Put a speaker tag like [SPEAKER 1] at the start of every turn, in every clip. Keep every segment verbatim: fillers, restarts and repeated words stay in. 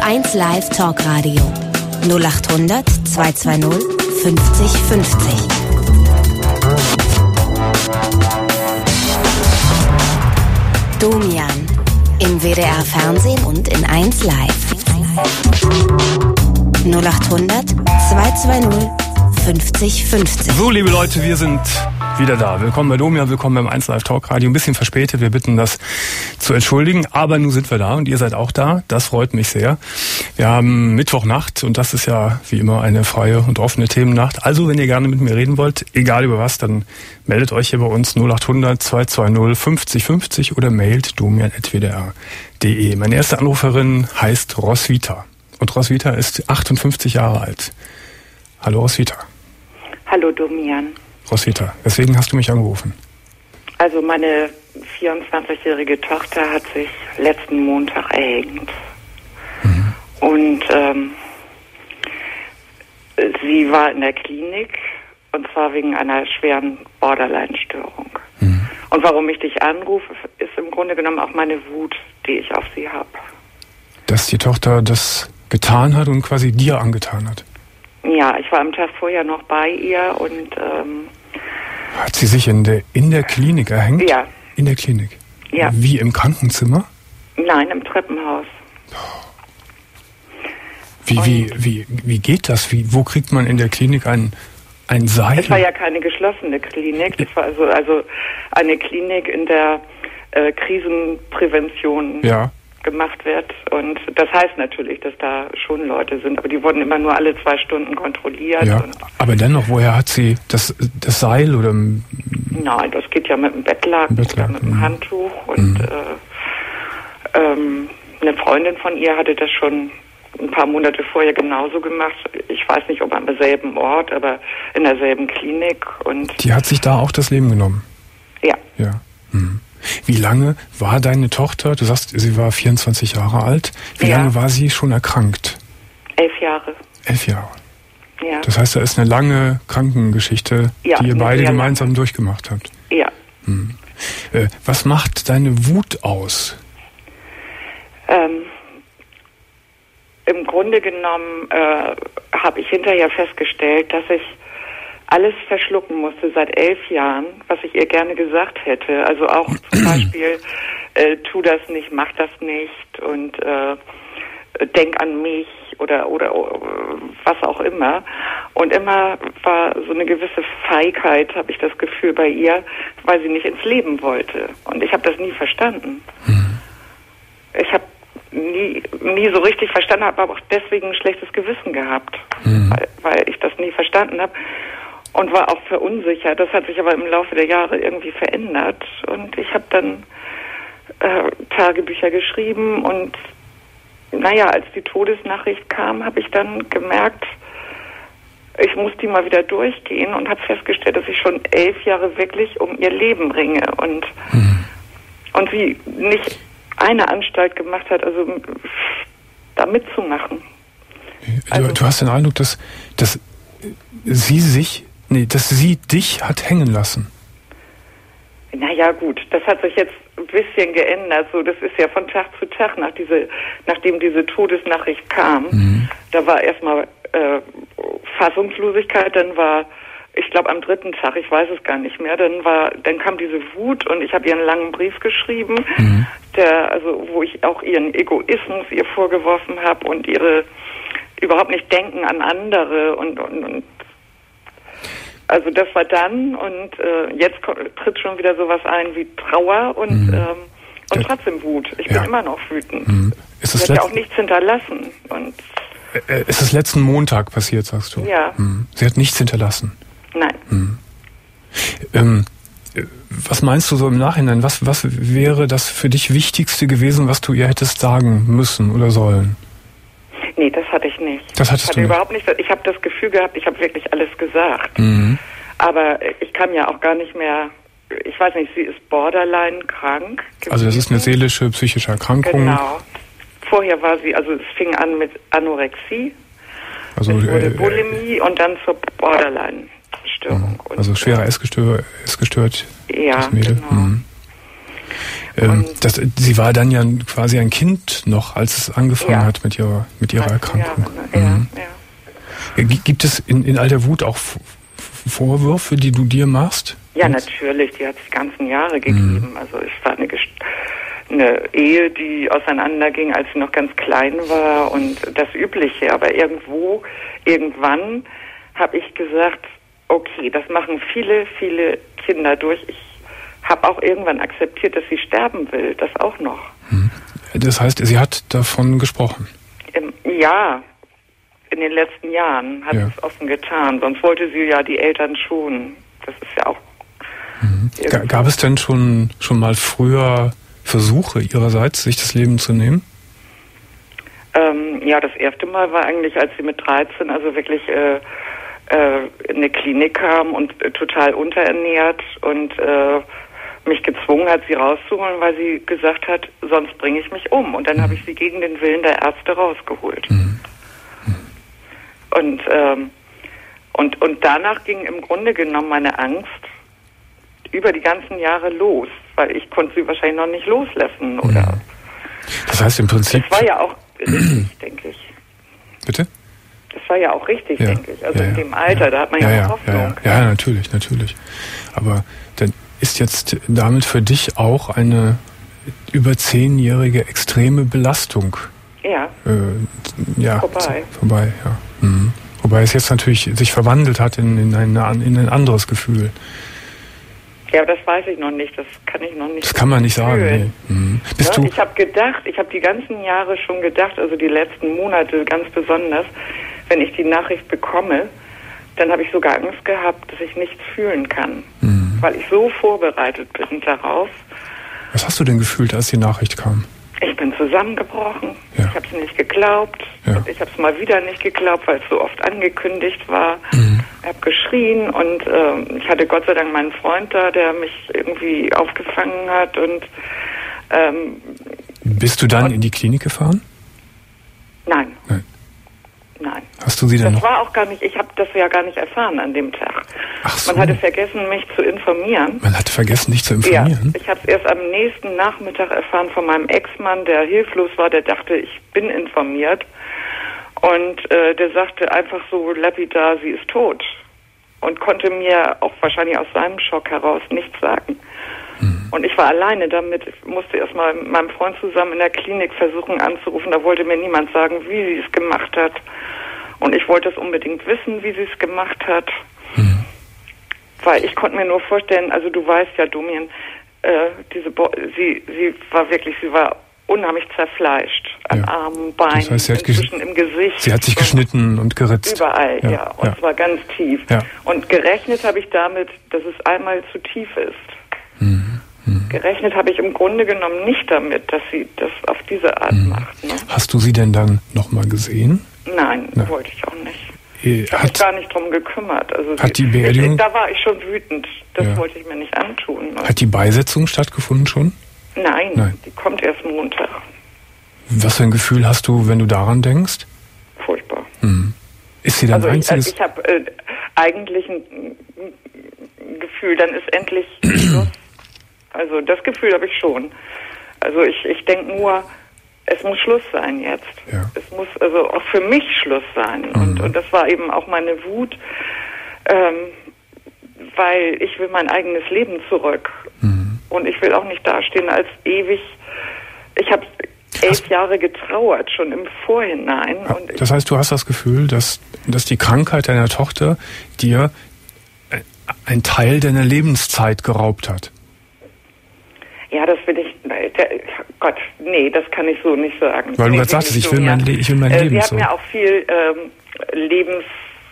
[SPEAKER 1] eins Live Talkradio null acht hundert zweihundertzweißig fünfzig fünfzig. Domian im W D R Fernsehen und in eins Live. null acht hundert zweihundertzweißig fünfzig fünfzig.
[SPEAKER 2] So, liebe Leute, wir sind wieder da. Willkommen bei Domian, willkommen beim eins Live Talkradio. Ein bisschen verspätet, wir bitten das zu entschuldigen, aber nun sind wir da und ihr seid auch da. Das freut mich sehr. Wir haben Mittwochnacht und das ist ja wie immer eine freie und offene Themennacht. Also, wenn ihr gerne mit mir reden wollt, egal über was, dann meldet euch hier bei uns null acht hundert zweihundertzweißig fünfzig fünfzig oder mailt domian at w d r punkt d e. Meine erste Anruferin heißt Roswitha und Roswitha ist achtundfünfzig Jahre alt. Hallo Roswitha.
[SPEAKER 3] Hallo Domian.
[SPEAKER 2] Roswitha, weswegen hast du mich angerufen?
[SPEAKER 3] Also meine vierundzwanzigjährige Tochter hat sich letzten Montag erhängt. Mhm. Und ähm, sie war in der Klinik und zwar wegen einer schweren Borderline-Störung. Mhm. Und warum ich dich anrufe, ist im Grunde genommen auch meine Wut, die ich auf sie habe.
[SPEAKER 2] Dass die Tochter das getan hat und quasi dir angetan hat?
[SPEAKER 3] Ja, ich war am Tag vorher noch bei ihr und... Ähm,
[SPEAKER 2] hat sie sich in der, in der Klinik erhängt?
[SPEAKER 3] Ja.
[SPEAKER 2] In der Klinik?
[SPEAKER 3] Ja.
[SPEAKER 2] Wie, im Krankenzimmer?
[SPEAKER 3] Nein, im Treppenhaus.
[SPEAKER 2] Wie, wie, wie, wie geht das? Wie, wo kriegt man in der Klinik ein, ein Seil?
[SPEAKER 3] Es war ja keine geschlossene Klinik, es war also, also eine Klinik, in der äh, Krisenprävention... Ja. gemacht wird. Und das heißt natürlich, dass da schon Leute sind, aber die wurden immer nur alle zwei Stunden kontrolliert.
[SPEAKER 2] Ja,
[SPEAKER 3] und
[SPEAKER 2] aber dennoch, woher hat sie das, das Seil oder...
[SPEAKER 3] Nein, das geht ja mit dem Bettlaken, Bettlaken oder mit dem Handtuch. Und mhm. äh, ähm, eine Freundin von ihr hatte das schon ein paar Monate vorher genauso gemacht. Ich weiß nicht, ob am selben Ort, aber in derselben Klinik. Und
[SPEAKER 2] die hat sich da auch das Leben genommen?
[SPEAKER 3] Ja.
[SPEAKER 2] Ja. Mhm. Wie lange war deine Tochter, du sagst, sie war vierundzwanzig Jahre alt, wie ja. lange war sie schon erkrankt?
[SPEAKER 3] Elf Jahre.
[SPEAKER 2] Elf Jahre.
[SPEAKER 3] Ja.
[SPEAKER 2] Das heißt, da ist eine lange Krankengeschichte, ja, die ihr beide gemeinsam lange. durchgemacht habt.
[SPEAKER 3] Ja.
[SPEAKER 2] Hm. Äh, was macht deine Wut aus?
[SPEAKER 3] Ähm, Im Grunde genommen äh, habe ich hinterher festgestellt, dass ich alles verschlucken musste seit elf Jahren, was ich ihr gerne gesagt hätte. Also auch zum Beispiel, äh, tu das nicht, mach das nicht und äh, denk an mich oder oder äh, was auch immer. Und immer war so eine gewisse Feigheit, habe ich das Gefühl bei ihr, weil sie nicht ins Leben wollte. Und ich habe das nie verstanden. Mhm. Ich habe nie, nie so richtig verstanden, habe aber auch deswegen ein schlechtes Gewissen gehabt, mhm. weil, weil ich das nie verstanden habe. Und war auch verunsichert. Das hat sich aber im Laufe der Jahre irgendwie verändert. Und ich habe dann äh, Tagebücher geschrieben. Und naja, als die Todesnachricht kam, habe ich dann gemerkt, ich muss die mal wieder durchgehen und habe festgestellt, dass ich schon elf Jahre wirklich um ihr Leben ringe. Und, mhm. und sie nicht eine Anstalt gemacht hat, also da mitzumachen.
[SPEAKER 2] Also, du hast den Eindruck, dass, dass sie sich... Nee, dass sie dich hat hängen lassen.
[SPEAKER 3] Naja gut, das hat sich jetzt ein bisschen geändert. So, das ist ja von Tag zu Tag, nach diese, nachdem diese Todesnachricht kam. Mhm. Da war erstmal äh, Fassungslosigkeit, dann war, ich glaube am dritten Tag, ich weiß es gar nicht mehr, dann war, dann kam diese Wut und ich habe ihr einen langen Brief geschrieben, mhm. der, also wo ich auch ihren Egoismus ihr vorgeworfen habe und ihre überhaupt nicht denken an andere und, und, und also das war dann und äh, jetzt kommt, tritt schon wieder sowas ein wie Trauer und, mhm. ähm, und ja. trotzdem Wut. Ich bin ja. immer noch wütend. Mhm.
[SPEAKER 2] Ist es
[SPEAKER 3] hat ja auch nichts hinterlassen. Und
[SPEAKER 2] äh, ist es letzten Montag passiert, sagst du?
[SPEAKER 3] Ja.
[SPEAKER 2] Mhm. Sie hat nichts hinterlassen?
[SPEAKER 3] Nein.
[SPEAKER 2] Mhm. Ähm, was meinst du so im Nachhinein? Was, was wäre das für dich Wichtigste gewesen, was du ihr hättest sagen müssen oder sollen?
[SPEAKER 3] Nee, das hatte ich nicht.
[SPEAKER 2] Das hattest
[SPEAKER 3] ich hatte
[SPEAKER 2] du nicht.
[SPEAKER 3] überhaupt nicht. Ich habe das Gefühl gehabt, ich habe wirklich alles gesagt.
[SPEAKER 2] Mhm.
[SPEAKER 3] Aber ich kam ja auch gar nicht mehr, ich weiß nicht, sie ist borderline krank gewesen.
[SPEAKER 2] Also das ist eine seelische, psychische Erkrankung.
[SPEAKER 3] Genau. Vorher war sie, also es fing an mit Anorexie,
[SPEAKER 2] also,
[SPEAKER 3] es wurde
[SPEAKER 2] äh,
[SPEAKER 3] Bulimie und dann zur Borderline-Störung.
[SPEAKER 2] Also schwerer Essgestört, Essgestört
[SPEAKER 3] ja,
[SPEAKER 2] das Mädel.
[SPEAKER 3] Genau.
[SPEAKER 2] Mhm. Ähm, das, sie war dann ja quasi ein Kind noch, als es angefangen
[SPEAKER 3] Ja.
[SPEAKER 2] hat mit ihrer, mit ihrer Erkrankung.
[SPEAKER 3] Jahre, ne?
[SPEAKER 2] Mhm.
[SPEAKER 3] Ja, ja.
[SPEAKER 2] G- Gibt es in, in all der Wut auch F- Vorwürfe, die du dir machst?
[SPEAKER 3] Ja,
[SPEAKER 2] Jetzt?
[SPEAKER 3] natürlich, die hat es die ganzen Jahre gegeben. Mhm. Also es war eine, Gest- eine Ehe, die auseinanderging, als sie noch ganz klein war und das Übliche. Aber irgendwo, irgendwann habe ich gesagt, okay, das machen viele, viele Kinder durch. Ich habe auch irgendwann akzeptiert, dass sie sterben will, das auch noch.
[SPEAKER 2] Mhm. Das heißt, sie hat davon gesprochen?
[SPEAKER 3] Im, ja, in den letzten Jahren hat
[SPEAKER 2] Ja.
[SPEAKER 3] es offen getan. Sonst wollte sie ja die Eltern schonen. Das ist ja auch...
[SPEAKER 2] Mhm. G- Gab es denn schon, schon mal früher Versuche ihrerseits, sich das Leben zu nehmen?
[SPEAKER 3] Ähm, ja, das erste Mal war eigentlich, als sie mit dreizehn also wirklich äh, äh, in eine Klinik kam und äh, total unterernährt und äh, mich gezwungen hat, sie rauszuholen, weil sie gesagt hat, sonst bringe ich mich um. Und dann mhm. habe ich sie gegen den Willen der Ärzte rausgeholt. Mhm. Mhm. Und, ähm, und, und danach ging im Grunde genommen meine Angst über die ganzen Jahre los, weil ich konnte sie wahrscheinlich noch nicht loslassen. Oder
[SPEAKER 2] mhm. Das heißt im Prinzip...
[SPEAKER 3] Das war ja auch richtig, denke ich.
[SPEAKER 2] Bitte?
[SPEAKER 3] Das war ja auch richtig,
[SPEAKER 2] ja.
[SPEAKER 3] denke ich. Also
[SPEAKER 2] ja,
[SPEAKER 3] in dem Alter,
[SPEAKER 2] ja.
[SPEAKER 3] da hat man
[SPEAKER 2] ja,
[SPEAKER 3] ja,
[SPEAKER 2] ja
[SPEAKER 3] auch Hoffnung.
[SPEAKER 2] Ja, ja. ja, natürlich, natürlich. Aber dann ist jetzt damit für dich auch eine über zehnjährige extreme Belastung
[SPEAKER 3] Ja.
[SPEAKER 2] Äh, ja
[SPEAKER 3] vorbei.
[SPEAKER 2] Vorbei, ja. Mhm. Wobei es jetzt natürlich sich verwandelt hat in, in, ein, in ein anderes Gefühl.
[SPEAKER 3] Ja, das weiß ich noch nicht. Das kann ich noch nicht.
[SPEAKER 2] Das kann man nicht sagen. Nee. Mhm. Bist
[SPEAKER 3] ja,
[SPEAKER 2] du?
[SPEAKER 3] Ich habe gedacht, ich habe die ganzen Jahre schon gedacht, also die letzten Monate ganz besonders, wenn ich die Nachricht bekomme, dann habe ich sogar Angst gehabt, dass ich nichts fühlen kann, mhm. weil ich so vorbereitet bin darauf.
[SPEAKER 2] Was hast du denn gefühlt, als die Nachricht kam?
[SPEAKER 3] Ich bin zusammengebrochen.
[SPEAKER 2] Ja.
[SPEAKER 3] Ich habe es nicht geglaubt.
[SPEAKER 2] Ja.
[SPEAKER 3] Ich habe es mal wieder nicht geglaubt, weil es so oft angekündigt war.
[SPEAKER 2] Mhm.
[SPEAKER 3] Ich habe geschrien und äh, ich hatte Gott sei Dank meinen Freund da, der mich irgendwie aufgefangen hat. Und ähm,
[SPEAKER 2] bist du dann
[SPEAKER 3] und,
[SPEAKER 2] in die Klinik gefahren?
[SPEAKER 3] Nein.
[SPEAKER 2] Nein.
[SPEAKER 3] Nein.
[SPEAKER 2] Hast du sie dann
[SPEAKER 3] das
[SPEAKER 2] noch?
[SPEAKER 3] war auch gar nicht, ich habe das ja gar nicht erfahren an dem Tag.
[SPEAKER 2] Ach so.
[SPEAKER 3] Man hatte vergessen, mich zu informieren.
[SPEAKER 2] Man hatte vergessen, dich zu informieren?
[SPEAKER 3] Ja, ich habe es erst am nächsten Nachmittag erfahren von meinem Ex-Mann, der hilflos war, der dachte, ich bin informiert. Und äh, der sagte einfach so lapidar, sie ist tot. Und konnte mir auch wahrscheinlich aus seinem Schock heraus nichts sagen. Mhm. Und ich war alleine damit. Ich musste erst mal mit meinem Freund zusammen in der Klinik versuchen anzurufen. Da wollte mir niemand sagen, wie sie es gemacht hat. Und ich wollte es unbedingt wissen, wie sie es gemacht hat. Mhm. Weil ich konnte mir nur vorstellen, also du weißt ja, Domian, äh, diese Bo- sie, sie war wirklich, sie war unheimlich zerfleischt. An
[SPEAKER 2] ja.
[SPEAKER 3] Armen, Beinen,
[SPEAKER 2] das heißt, sie hat
[SPEAKER 3] inzwischen im Gesicht.
[SPEAKER 2] Sie hat sich geschnitten und geritzt.
[SPEAKER 3] Überall, ja.
[SPEAKER 2] ja.
[SPEAKER 3] Und
[SPEAKER 2] ja.
[SPEAKER 3] zwar ganz tief.
[SPEAKER 2] Ja.
[SPEAKER 3] Und gerechnet habe ich damit, dass es einmal zu tief ist.
[SPEAKER 2] Mhm. Mhm.
[SPEAKER 3] Gerechnet habe ich im Grunde genommen nicht damit, dass sie das auf diese Art mhm. macht. Ne?
[SPEAKER 2] Hast du sie denn dann nochmal gesehen?
[SPEAKER 3] Nein,
[SPEAKER 2] Nein,
[SPEAKER 3] wollte ich auch nicht.
[SPEAKER 2] Ich
[SPEAKER 3] habe mich gar nicht drum gekümmert. Also
[SPEAKER 2] hat
[SPEAKER 3] sie,
[SPEAKER 2] die Beerdigung?
[SPEAKER 3] Ich, da war ich schon wütend. Das
[SPEAKER 2] ja.
[SPEAKER 3] wollte ich mir nicht antun. Ne?
[SPEAKER 2] Hat die Beisetzung stattgefunden schon?
[SPEAKER 3] Nein,
[SPEAKER 2] Nein,
[SPEAKER 3] die kommt erst Montag.
[SPEAKER 2] Was für ein Gefühl hast du, wenn du daran denkst?
[SPEAKER 3] Furchtbar.
[SPEAKER 2] Hm. Ist sie dein
[SPEAKER 3] also
[SPEAKER 2] einziges...
[SPEAKER 3] Ich, ich habe äh, eigentlich ein, ein Gefühl, dann ist endlich Schluss. Also das Gefühl habe ich schon. Also ich, ich denke nur, es muss Schluss sein jetzt.
[SPEAKER 2] Ja.
[SPEAKER 3] Es muss also auch für mich Schluss sein. Mhm. Und, und das war eben auch meine Wut, ähm, weil ich will mein eigenes Leben zurück. Mhm. Und ich will auch nicht dastehen als ewig... Ich habe elf hast, Jahre getrauert, schon im Vorhinein. Und
[SPEAKER 2] das heißt, du hast das Gefühl, dass, dass die Krankheit deiner Tochter dir ein Teil deiner Lebenszeit geraubt hat?
[SPEAKER 3] Ja, das will ich... Der, Gott, nee, das kann ich so nicht sagen.
[SPEAKER 2] Weil
[SPEAKER 3] nee,
[SPEAKER 2] du gerade sagtest, ich
[SPEAKER 3] so,
[SPEAKER 2] will mein,
[SPEAKER 3] ja.
[SPEAKER 2] Le- ich will mein
[SPEAKER 3] äh,
[SPEAKER 2] Leben
[SPEAKER 3] Sie hat
[SPEAKER 2] so.
[SPEAKER 3] mir auch viel ähm, Lebens...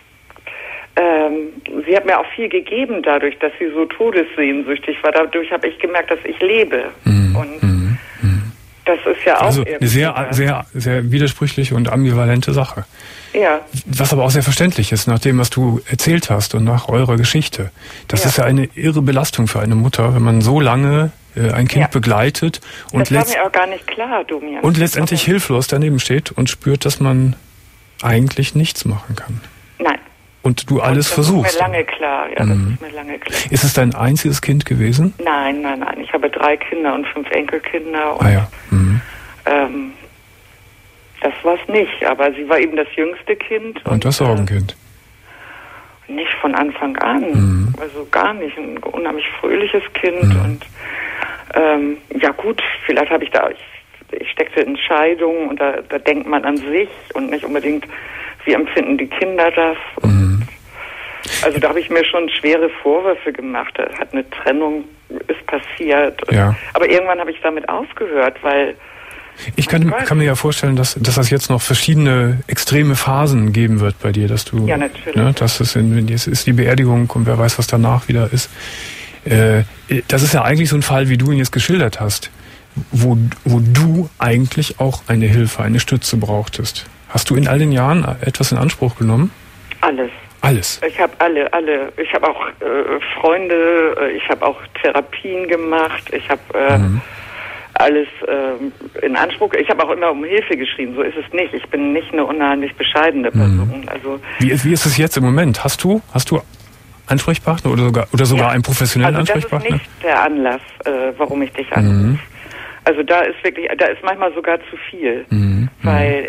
[SPEAKER 3] Ähm, sie hat mir auch viel gegeben dadurch, dass sie so todessehnsüchtig war. Dadurch habe ich gemerkt, dass ich lebe. Mm, und mm, mm. das ist ja auch
[SPEAKER 2] also eine sehr, sehr, sehr widersprüchliche und ambivalente Sache.
[SPEAKER 3] Ja.
[SPEAKER 2] Was aber auch sehr verständlich ist, nach dem, was du erzählt hast und nach eurer Geschichte. Das ja. ist ja eine irre Belastung für eine Mutter, wenn man so lange äh, ein Kind ja. begleitet und,
[SPEAKER 3] das war mir auch gar nicht klar, Domian.
[SPEAKER 2] und letztendlich okay. hilflos daneben steht und spürt, dass man eigentlich nichts machen kann.
[SPEAKER 3] Nein.
[SPEAKER 2] und du alles
[SPEAKER 3] das
[SPEAKER 2] versuchst.
[SPEAKER 3] Das ist mir lange klar, ja,
[SPEAKER 2] mhm.
[SPEAKER 3] das ist mir lange klar.
[SPEAKER 2] Ist es dein einziges Kind gewesen?
[SPEAKER 3] Nein, nein, nein. Ich habe drei Kinder und fünf Enkelkinder. Und,
[SPEAKER 2] ah ja. Mhm.
[SPEAKER 3] ähm, das war's nicht, aber sie war eben das jüngste Kind.
[SPEAKER 2] Und,
[SPEAKER 3] und
[SPEAKER 2] das Sorgenkind?
[SPEAKER 3] Äh, nicht von Anfang an,
[SPEAKER 2] mhm.
[SPEAKER 3] also gar nicht. Ein unheimlich fröhliches Kind
[SPEAKER 2] mhm.
[SPEAKER 3] und ähm, ja gut, vielleicht habe ich da, ich, ich steckte in Scheidung und da, da denkt man an sich und nicht unbedingt, wie empfinden die Kinder das.
[SPEAKER 2] Mhm.
[SPEAKER 3] Also da habe ich mir schon schwere Vorwürfe gemacht. Da hat eine Trennung, ist passiert.
[SPEAKER 2] Ja.
[SPEAKER 3] Aber irgendwann habe ich damit aufgehört, weil
[SPEAKER 2] ich kann, kann mir ja vorstellen, dass, dass das jetzt noch verschiedene extreme Phasen geben wird bei dir, dass du,
[SPEAKER 3] ja, natürlich.
[SPEAKER 2] Ne, dass es in, jetzt ist die Beerdigung und wer weiß, was danach wieder ist. Äh, das ist ja eigentlich so ein Fall, wie du ihn jetzt geschildert hast, wo, wo du eigentlich auch eine Hilfe, eine Stütze brauchtest. Hast du in all den Jahren etwas in Anspruch genommen?
[SPEAKER 3] Alles.
[SPEAKER 2] Alles?
[SPEAKER 3] Ich habe alle, alle. Ich habe auch äh, Freunde, ich habe auch Therapien gemacht, ich habe äh, mhm. alles äh, in Anspruch. Ich habe auch immer um Hilfe geschrien, so ist es nicht. Ich bin nicht eine unheimlich bescheidene Person. Mhm. Also
[SPEAKER 2] wie, ist, wie ist es jetzt im Moment? Hast du, hast du Ansprechpartner oder sogar oder sogar ja. einen professionellen
[SPEAKER 3] also
[SPEAKER 2] Ansprechpartner?
[SPEAKER 3] Das ist nicht der Anlass, äh, warum ich dich anrufe. Mhm. Also da ist wirklich, da ist manchmal sogar zu viel,
[SPEAKER 2] mhm.
[SPEAKER 3] weil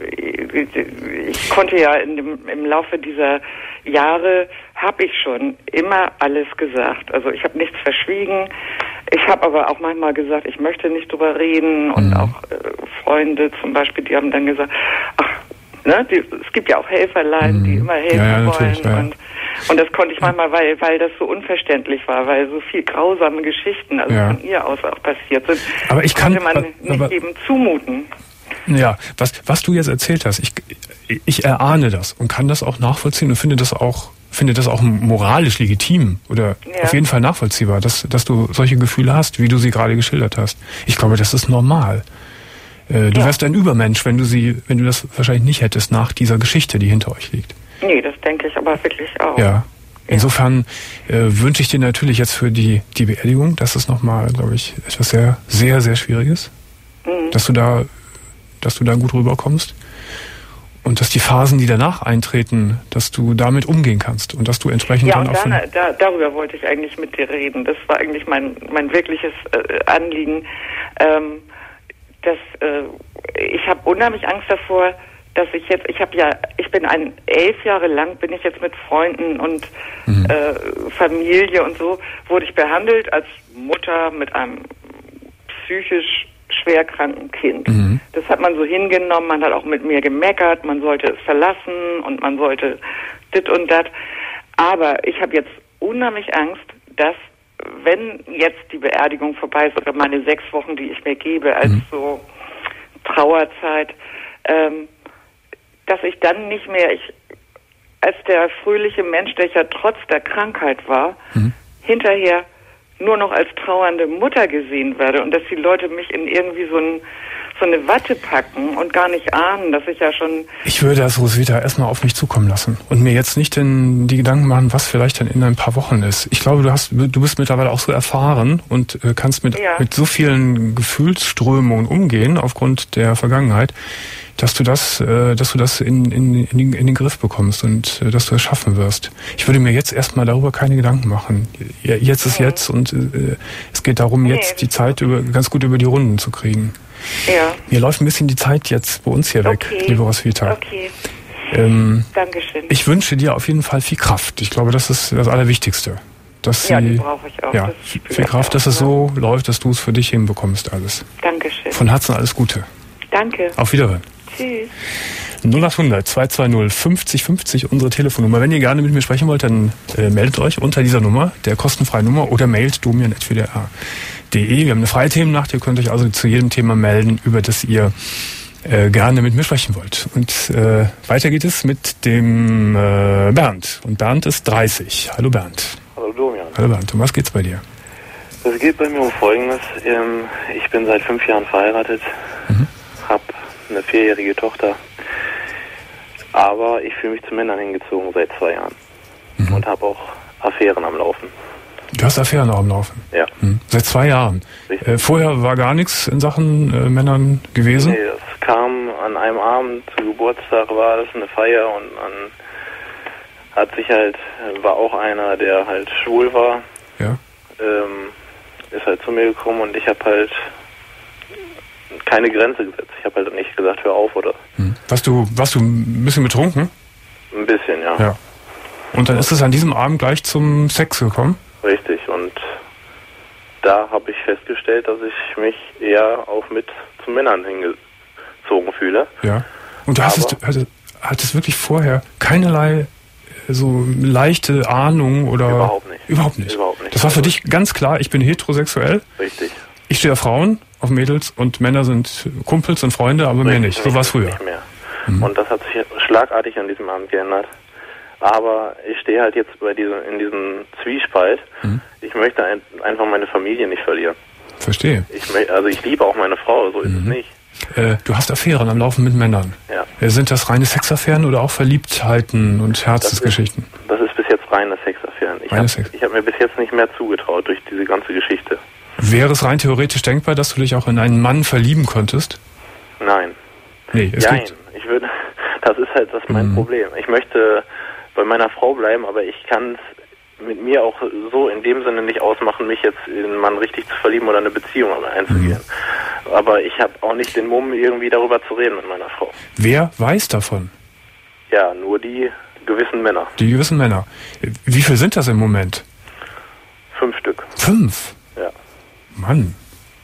[SPEAKER 3] äh, ich konnte ja in dem, im Laufe dieser Jahre habe ich schon immer alles gesagt. Also ich habe nichts verschwiegen. Ich habe aber auch manchmal gesagt, ich möchte nicht drüber reden und mhm. auch äh, Freunde zum Beispiel, die haben dann gesagt, ach, ne, die, es gibt ja auch Helferlein, mhm. die immer helfen
[SPEAKER 2] ja, ja,
[SPEAKER 3] wollen
[SPEAKER 2] ja.
[SPEAKER 3] und Und das konnte ich manchmal, weil, weil das so unverständlich war, weil so viel grausame Geschichten, also ja. von ihr aus auch passiert sind.
[SPEAKER 2] Aber ich kann,
[SPEAKER 3] konnte man nicht
[SPEAKER 2] aber,
[SPEAKER 3] eben zumuten.
[SPEAKER 2] Ja, was, was du jetzt erzählt hast, ich, ich erahne das und kann das auch nachvollziehen und finde das auch, finde das auch moralisch legitim oder ja. auf jeden Fall nachvollziehbar, dass, dass du solche Gefühle hast, wie du sie gerade geschildert hast. Ich glaube, das ist normal. Äh, du ja. wärst ein Übermensch, wenn du sie, wenn du das wahrscheinlich nicht hättest nach dieser Geschichte, die hinter euch liegt.
[SPEAKER 3] Nee, das denke ich aber wirklich auch.
[SPEAKER 2] Ja. Insofern äh, wünsche ich dir natürlich jetzt für die, die Beerdigung, das ist nochmal, glaube ich, etwas sehr, sehr, sehr Schwieriges, mhm. dass du da, dass du da gut rüberkommst und dass die Phasen, die danach eintreten, dass du damit umgehen kannst und dass du entsprechend
[SPEAKER 3] ja,
[SPEAKER 2] dann
[SPEAKER 3] und
[SPEAKER 2] auch...
[SPEAKER 3] da, da, darüber wollte ich eigentlich mit dir reden. Das war eigentlich mein, mein wirkliches äh, Anliegen. Ähm, dass, äh, ich habe unheimlich Angst davor, dass ich jetzt, ich habe ja, ich bin ein, elf Jahre lang bin ich jetzt mit Freunden und mhm. äh, Familie und so, wurde ich behandelt als Mutter mit einem psychisch schwerkranken Kind. Mhm. Das hat man so hingenommen, man hat auch mit mir gemeckert, man sollte es verlassen und man sollte dit und dat. Aber ich habe jetzt unheimlich Angst, dass wenn jetzt die Beerdigung vorbei ist oder meine sechs Wochen, die ich mir gebe als mhm. so Trauerzeit, ähm, dass ich dann nicht mehr, ich als der fröhliche Mensch, der ich ja trotz der Krankheit war, mhm. hinterher nur noch als trauernde Mutter gesehen werde und dass die Leute mich in irgendwie so, ein, so eine Watte packen und gar nicht ahnen, dass ich ja schon...
[SPEAKER 2] Ich würde das, Roswitha, erstmal auf mich zukommen lassen und mir jetzt nicht in die Gedanken machen, was vielleicht dann in ein paar Wochen ist. Ich glaube, du hast, du bist mittlerweile auch so erfahren und äh, kannst mit, ja. mit so vielen Gefühlsströmungen umgehen aufgrund der Vergangenheit, dass du das, äh, dass du das in, in, in, den, in den Griff bekommst und äh, dass du es schaffen wirst. Ich würde mir jetzt erstmal darüber keine Gedanken machen. Ja, jetzt ist mhm. jetzt und äh, es geht darum, nee, jetzt die Zeit über, ganz gut über die Runden zu kriegen.
[SPEAKER 3] Ja.
[SPEAKER 2] Mir läuft ein bisschen die Zeit jetzt bei uns hier
[SPEAKER 3] okay.
[SPEAKER 2] weg, liebe Roswitha.
[SPEAKER 3] Okay.
[SPEAKER 2] Ähm,
[SPEAKER 3] Dankeschön.
[SPEAKER 2] Ich wünsche dir auf jeden Fall viel Kraft. Ich glaube, das ist das Allerwichtigste. Dass
[SPEAKER 3] ja,
[SPEAKER 2] sie,
[SPEAKER 3] die brauche ich auch.
[SPEAKER 2] Ja,
[SPEAKER 3] das
[SPEAKER 2] viel Kraft, dass es so läuft, dass du es für dich hinbekommst alles.
[SPEAKER 3] Dankeschön.
[SPEAKER 2] Von Herzen alles Gute.
[SPEAKER 3] Danke.
[SPEAKER 2] Auf Wiederhören.
[SPEAKER 3] Tschüss.
[SPEAKER 2] null acht hundert zwei zwei null fünfzig fünfzig, unsere Telefonnummer. Wenn ihr gerne mit mir sprechen wollt, dann äh, meldet euch unter dieser Nummer, der kostenfreien Nummer, oder mailt domian at w d r punkt d e. Wir haben eine freie Themennacht, ihr könnt euch also zu jedem Thema melden, über das ihr äh, gerne mit mir sprechen wollt. Und äh, weiter geht es mit dem äh, Bernd. Und Bernd ist dreißig. Hallo Bernd.
[SPEAKER 4] Hallo Domian.
[SPEAKER 2] Hallo Bernd. Um was geht's bei dir?
[SPEAKER 4] Es geht bei mir um Folgendes. Ähm, ich bin seit fünf Jahren verheiratet, mhm. habe eine vierjährige Tochter, aber ich fühle mich zu Männern hingezogen seit zwei Jahren mhm. und habe auch Affären am Laufen.
[SPEAKER 2] Du hast Affären auch am Laufen?
[SPEAKER 4] Ja.
[SPEAKER 2] Mhm. Seit zwei Jahren? Äh, vorher war gar nichts in Sachen äh, Männern gewesen?
[SPEAKER 4] Nee, das kam an einem Abend, zu Geburtstag war das eine Feier und an hat sich halt, war auch einer, der halt schwul war.
[SPEAKER 2] Ja.
[SPEAKER 4] Ähm, ist halt zu mir gekommen und ich habe halt keine Grenze gesetzt. Ich habe halt nicht gesagt, hör auf, oder?
[SPEAKER 2] Hm. Warst du, warst du ein bisschen betrunken?
[SPEAKER 4] Ein bisschen, ja.
[SPEAKER 2] Ja. Und dann ist es an diesem Abend gleich zum Sex gekommen?
[SPEAKER 4] Richtig, und da habe ich festgestellt, dass ich mich eher auch mit zu Männern hingezogen fühle.
[SPEAKER 2] Ja. Und du hattest, hattest, hattest wirklich vorher keinerlei so leichte Ahnung oder...
[SPEAKER 4] Überhaupt nicht.
[SPEAKER 2] Überhaupt nicht.
[SPEAKER 4] Überhaupt nicht.
[SPEAKER 2] Das war für dich ganz klar, ich bin heterosexuell.
[SPEAKER 4] Richtig.
[SPEAKER 2] Ich stehe auf Frauen, auf Mädels und Männer sind Kumpels und Freunde, aber
[SPEAKER 4] Richtig,
[SPEAKER 2] mehr nicht. So war es früher.
[SPEAKER 4] Nicht mehr.
[SPEAKER 2] Mhm.
[SPEAKER 4] Und das hat sich schlagartig an diesem Abend geändert. Aber ich stehe halt jetzt bei diesem, in diesem Zwiespalt. Mhm. Ich möchte ein, einfach meine Familie nicht verlieren.
[SPEAKER 2] Verstehe.
[SPEAKER 4] Ich, also ich liebe auch meine Frau, so ist mhm. es nicht.
[SPEAKER 2] Äh, du hast Affären am Laufen mit Männern.
[SPEAKER 4] Ja.
[SPEAKER 2] Äh, sind das reine Sexaffären oder auch Verliebtheiten und Herzensgeschichten?
[SPEAKER 4] Das ist, das ist bis jetzt reine Sexaffären. Ich habe hab mir bis jetzt nicht mehr zugetraut durch diese ganze Geschichte.
[SPEAKER 2] Wäre es rein theoretisch denkbar, dass du dich auch in einen Mann verlieben konntest?
[SPEAKER 4] Nein.
[SPEAKER 2] Nee, es
[SPEAKER 4] Nein,
[SPEAKER 2] gibt...
[SPEAKER 4] ich würde, das ist halt das mein mhm. Problem. Ich möchte bei meiner Frau bleiben, aber ich kann es mit mir auch so in dem Sinne nicht ausmachen, mich jetzt in einen Mann richtig zu verlieben oder eine Beziehung einzugehen. Mhm. Aber ich habe auch nicht den Mumm, irgendwie darüber zu reden mit meiner Frau.
[SPEAKER 2] Wer weiß davon?
[SPEAKER 4] Ja, nur die gewissen Männer.
[SPEAKER 2] Die gewissen Männer. Wie viel sind das im Moment?
[SPEAKER 4] Fünf Stück.
[SPEAKER 2] Fünf?
[SPEAKER 4] Ja.
[SPEAKER 2] Mann.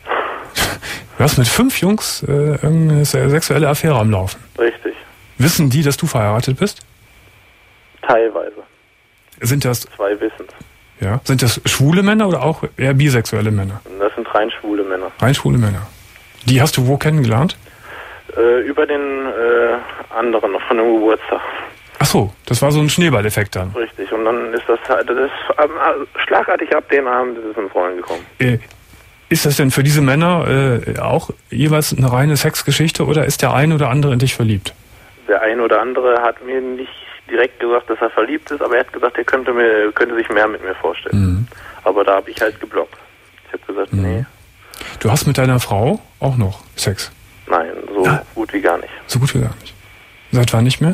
[SPEAKER 2] Du hast mit fünf Jungs äh, irgendeine sexuelle Affäre am Laufen.
[SPEAKER 4] Richtig.
[SPEAKER 2] Wissen die, dass du verheiratet bist?
[SPEAKER 4] Teilweise.
[SPEAKER 2] Sind das...
[SPEAKER 4] Zwei wissen's.
[SPEAKER 2] Ja. Sind das schwule Männer oder auch eher bisexuelle Männer?
[SPEAKER 4] Das sind rein schwule Männer.
[SPEAKER 2] Rein schwule Männer. Die hast du wo kennengelernt?
[SPEAKER 4] Äh, über den äh, anderen von dem Geburtstag.
[SPEAKER 2] Ach so, das war so ein Schneeballeffekt dann.
[SPEAKER 4] Richtig, und dann ist das halt, das ist äh, schlagartig ab dem Abend ist es ins Rollen gekommen.
[SPEAKER 2] Äh, ist das denn für diese Männer äh, auch jeweils eine reine Sexgeschichte oder ist der eine oder andere in dich verliebt?
[SPEAKER 4] Der eine oder andere hat mir nicht direkt gesagt, dass er verliebt ist, aber er hat gesagt, er könnte mir könnte sich mehr mit mir vorstellen. Mhm. Aber da habe ich halt geblockt. Ich habe gesagt, mhm. nee.
[SPEAKER 2] Du hast mit deiner Frau auch noch Sex?
[SPEAKER 4] Nein, so ah. gut wie gar nicht.
[SPEAKER 2] So gut wie gar nicht. Seit wann nicht mehr?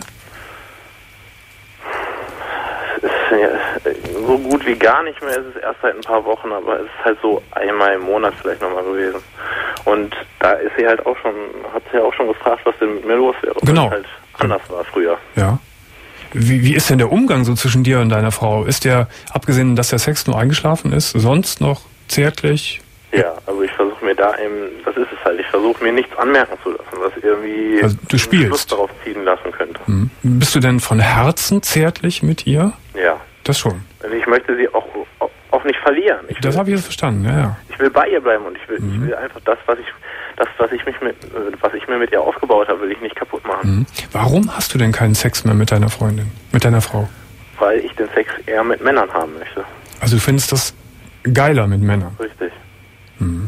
[SPEAKER 4] Es ist, ja, so gut wie gar nicht mehr ist es erst seit ein paar Wochen, aber es ist halt so einmal im Monat vielleicht nochmal gewesen. Und da ist sie halt auch schon, hat sie auch schon gefragt, was denn mit mir los wäre.
[SPEAKER 2] Genau.
[SPEAKER 4] Weil es halt anders war früher.
[SPEAKER 2] Ja. Wie, wie ist denn der Umgang so zwischen dir und deiner Frau? Ist der, abgesehen, dass der Sex nur eingeschlafen ist, sonst noch zärtlich?
[SPEAKER 4] Ja, also ich versuche mir da eben, das ist es halt, ich versuche mir nichts anmerken zu lassen, was irgendwie
[SPEAKER 2] also du spielst.
[SPEAKER 4] Schluss darauf ziehen lassen könnte.
[SPEAKER 2] Mhm. Bist du denn von Herzen zärtlich mit ihr?
[SPEAKER 4] Ja.
[SPEAKER 2] Das schon.
[SPEAKER 4] Und ich möchte sie auch, auch, auch nicht verlieren. Ich
[SPEAKER 2] das
[SPEAKER 4] will,
[SPEAKER 2] habe ich jetzt verstanden, ja, ja.
[SPEAKER 4] Ich will bei ihr bleiben und ich will,
[SPEAKER 2] mhm.
[SPEAKER 4] ich will einfach das, was ich, das, was ich mich mit, was ich mir mit ihr aufgebaut habe, will ich nicht kaputt machen.
[SPEAKER 2] Mhm. Warum hast du denn keinen Sex mehr mit deiner Freundin, mit deiner Frau?
[SPEAKER 4] Weil ich den Sex eher mit Männern haben möchte.
[SPEAKER 2] Also du findest das geiler mit Männern?
[SPEAKER 4] Richtig.
[SPEAKER 2] Mhm.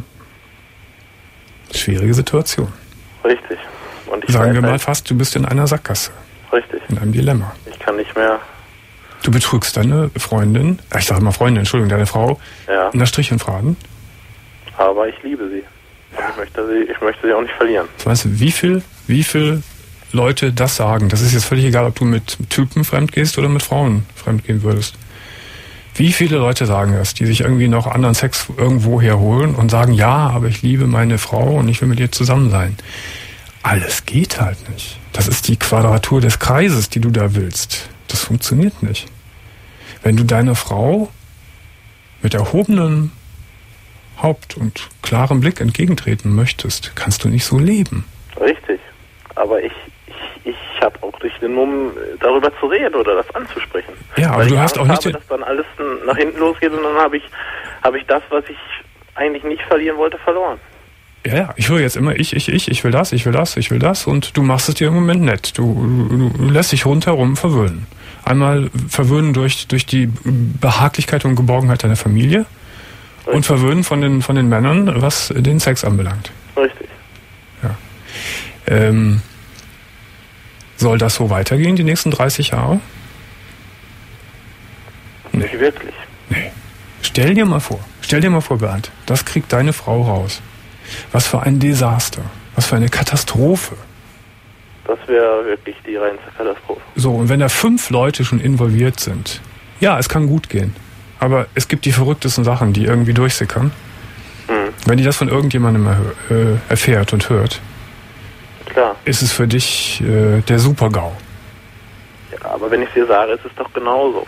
[SPEAKER 2] Schwierige Situation.
[SPEAKER 4] Richtig. Und ich
[SPEAKER 2] Sagen
[SPEAKER 4] weiß
[SPEAKER 2] wir mal
[SPEAKER 4] halt,
[SPEAKER 2] fast, du bist in einer Sackgasse.
[SPEAKER 4] Richtig.
[SPEAKER 2] In einem Dilemma.
[SPEAKER 4] Ich kann nicht mehr...
[SPEAKER 2] Du betrügst deine Freundin, ich sage mal Freundin, Entschuldigung, deine Frau,
[SPEAKER 4] ja.
[SPEAKER 2] in der Strich und Faden.
[SPEAKER 4] Aber ich liebe sie. Ja. Ich möchte sie, ich möchte sie auch nicht verlieren.
[SPEAKER 2] Weißt du, wie viel, wie viel Leute das sagen? Das ist jetzt völlig egal, ob du mit Typen fremd gehst oder mit Frauen fremd gehen würdest. Wie viele Leute sagen das, die sich irgendwie noch anderen Sex irgendwo herholen und sagen, ja, aber ich liebe meine Frau und ich will mit ihr zusammen sein. Alles geht halt nicht. Das ist die Quadratur des Kreises, die du da willst. Das funktioniert nicht. Wenn du deiner Frau mit erhobenem Haupt und klarem Blick entgegentreten möchtest, kannst du nicht so leben.
[SPEAKER 4] Richtig. Aber ich, ich, ich habe auch durch den Mumm, darüber zu reden oder das anzusprechen.
[SPEAKER 2] Ja, aber
[SPEAKER 4] Weil
[SPEAKER 2] du
[SPEAKER 4] ich
[SPEAKER 2] hast
[SPEAKER 4] Angst
[SPEAKER 2] auch nicht...
[SPEAKER 4] habe, dass dann alles nach hinten losgeht und dann habe ich, habe ich das, was ich eigentlich nicht verlieren wollte, verloren.
[SPEAKER 2] Ja, ja, ich höre jetzt immer, ich, ich, ich, ich will das, ich will das, ich will das und du machst es dir im Moment nett. Du, du, du lässt dich rundherum verwöhnen. Einmal verwöhnen durch, durch die Behaglichkeit und Geborgenheit deiner Familie. Richtig. Und verwöhnen von den, von den Männern, was den Sex anbelangt.
[SPEAKER 4] Richtig.
[SPEAKER 2] Ja. Ähm, soll das so weitergehen, die nächsten dreißig Jahre?
[SPEAKER 4] Nee. Nicht wirklich.
[SPEAKER 2] Nee. Stell dir mal vor, stell dir mal vor, Bernd, das kriegt deine Frau raus. Was für ein Desaster, was für eine Katastrophe
[SPEAKER 4] Das wäre wirklich die reinste Katastrophe.
[SPEAKER 2] So, und wenn da fünf Leute schon involviert sind, ja, es kann gut gehen. Aber es gibt die verrücktesten Sachen, die irgendwie durchsickern. Mhm. Wenn die das von irgendjemandem erhör, äh, erfährt und hört,
[SPEAKER 4] klar,
[SPEAKER 2] ist es für dich äh, der Super-GAU.
[SPEAKER 4] Ja, aber wenn ich dir sage, ist es doch genauso.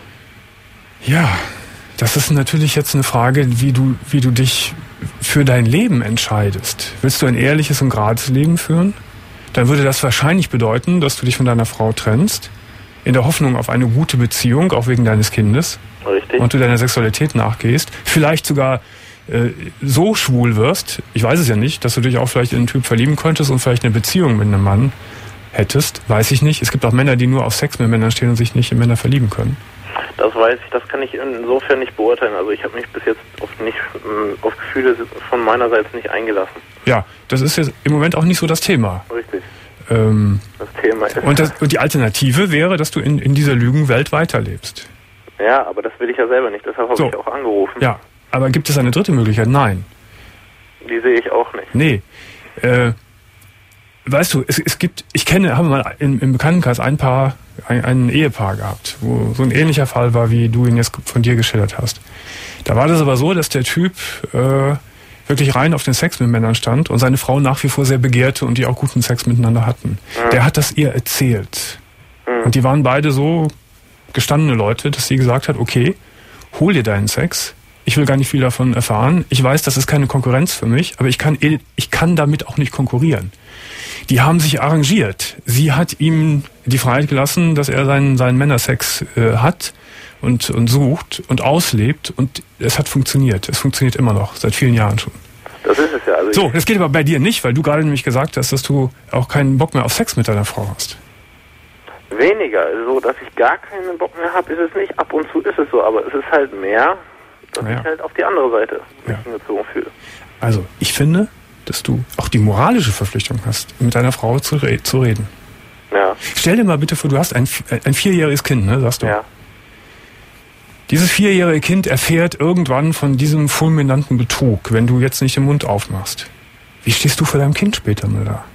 [SPEAKER 2] Ja, das ist natürlich jetzt eine Frage, wie du, wie du dich für dein Leben entscheidest. Willst du ein ehrliches und gerades Leben führen? Dann würde das wahrscheinlich bedeuten, dass du dich von deiner Frau trennst, in der Hoffnung auf eine gute Beziehung, auch wegen deines Kindes.
[SPEAKER 4] Richtig.
[SPEAKER 2] Und du deiner Sexualität nachgehst. Vielleicht sogar äh, so schwul wirst, ich weiß es ja nicht, dass du dich auch vielleicht in einen Typ verlieben könntest und vielleicht eine Beziehung mit einem Mann hättest. Weiß ich nicht. Es gibt auch Männer, die nur auf Sex mit Männern stehen und sich nicht in Männer verlieben können.
[SPEAKER 4] Das weiß ich, das kann ich insofern nicht beurteilen. Also ich habe mich bis jetzt auf, nicht, auf Gefühle von meinerseits nicht eingelassen.
[SPEAKER 2] Ja, das ist jetzt im Moment auch nicht so das Thema.
[SPEAKER 4] Richtig.
[SPEAKER 2] Ähm,
[SPEAKER 4] das Thema ist...
[SPEAKER 2] Und, das, und die Alternative wäre, dass du in, in dieser Lügenwelt weiterlebst.
[SPEAKER 4] Ja, aber das will ich ja selber nicht. Deshalb habe
[SPEAKER 2] so.
[SPEAKER 4] ich auch angerufen.
[SPEAKER 2] Ja, aber gibt es eine dritte Möglichkeit? Nein.
[SPEAKER 4] Die sehe ich auch nicht.
[SPEAKER 2] Nee. Äh, weißt du, es, es gibt, ich kenne, haben wir mal im, im Bekanntenkreis ein Paar, ein, ein Ehepaar gehabt, wo so ein ähnlicher Fall war, wie du ihn jetzt von dir geschildert hast. Da war das aber so, dass der Typ äh, wirklich rein auf den Sex mit Männern stand und seine Frau nach wie vor sehr begehrte und die auch guten Sex miteinander hatten. Mhm. Der hat das ihr erzählt. Mhm. Und die waren beide so gestandene Leute, dass sie gesagt hat, okay, hol dir deinen Sex, ich will gar nicht viel davon erfahren, ich weiß, das ist keine Konkurrenz für mich, aber ich kann, ich kann damit auch nicht konkurrieren. Die haben sich arrangiert. Sie hat ihm die Freiheit gelassen, dass er seinen, seinen Männersex äh, hat und, und sucht und auslebt und es hat funktioniert. Es funktioniert immer noch, seit vielen Jahren schon.
[SPEAKER 4] Das ist es ja. Also
[SPEAKER 2] so, das geht aber bei dir nicht, weil du gerade nämlich gesagt hast, dass du auch keinen Bock mehr auf Sex mit deiner Frau hast.
[SPEAKER 4] Weniger, so dass ich gar keinen Bock mehr habe, ist es nicht. Ab und zu ist es so, aber es ist halt mehr, dass ja. ich halt auf die andere Seite mich ja. hingezogen fühle.
[SPEAKER 2] Also, ich finde, dass du auch die moralische Verpflichtung hast, mit deiner Frau zu, re- zu reden.
[SPEAKER 4] Ja.
[SPEAKER 2] Stell dir mal bitte vor, du hast ein, ein vierjähriges Kind, ne, sagst du?
[SPEAKER 4] Ja.
[SPEAKER 2] Dieses vierjährige Kind erfährt irgendwann von diesem fulminanten Betrug, wenn du jetzt nicht den Mund aufmachst. Wie stehst du vor deinem Kind später mal da?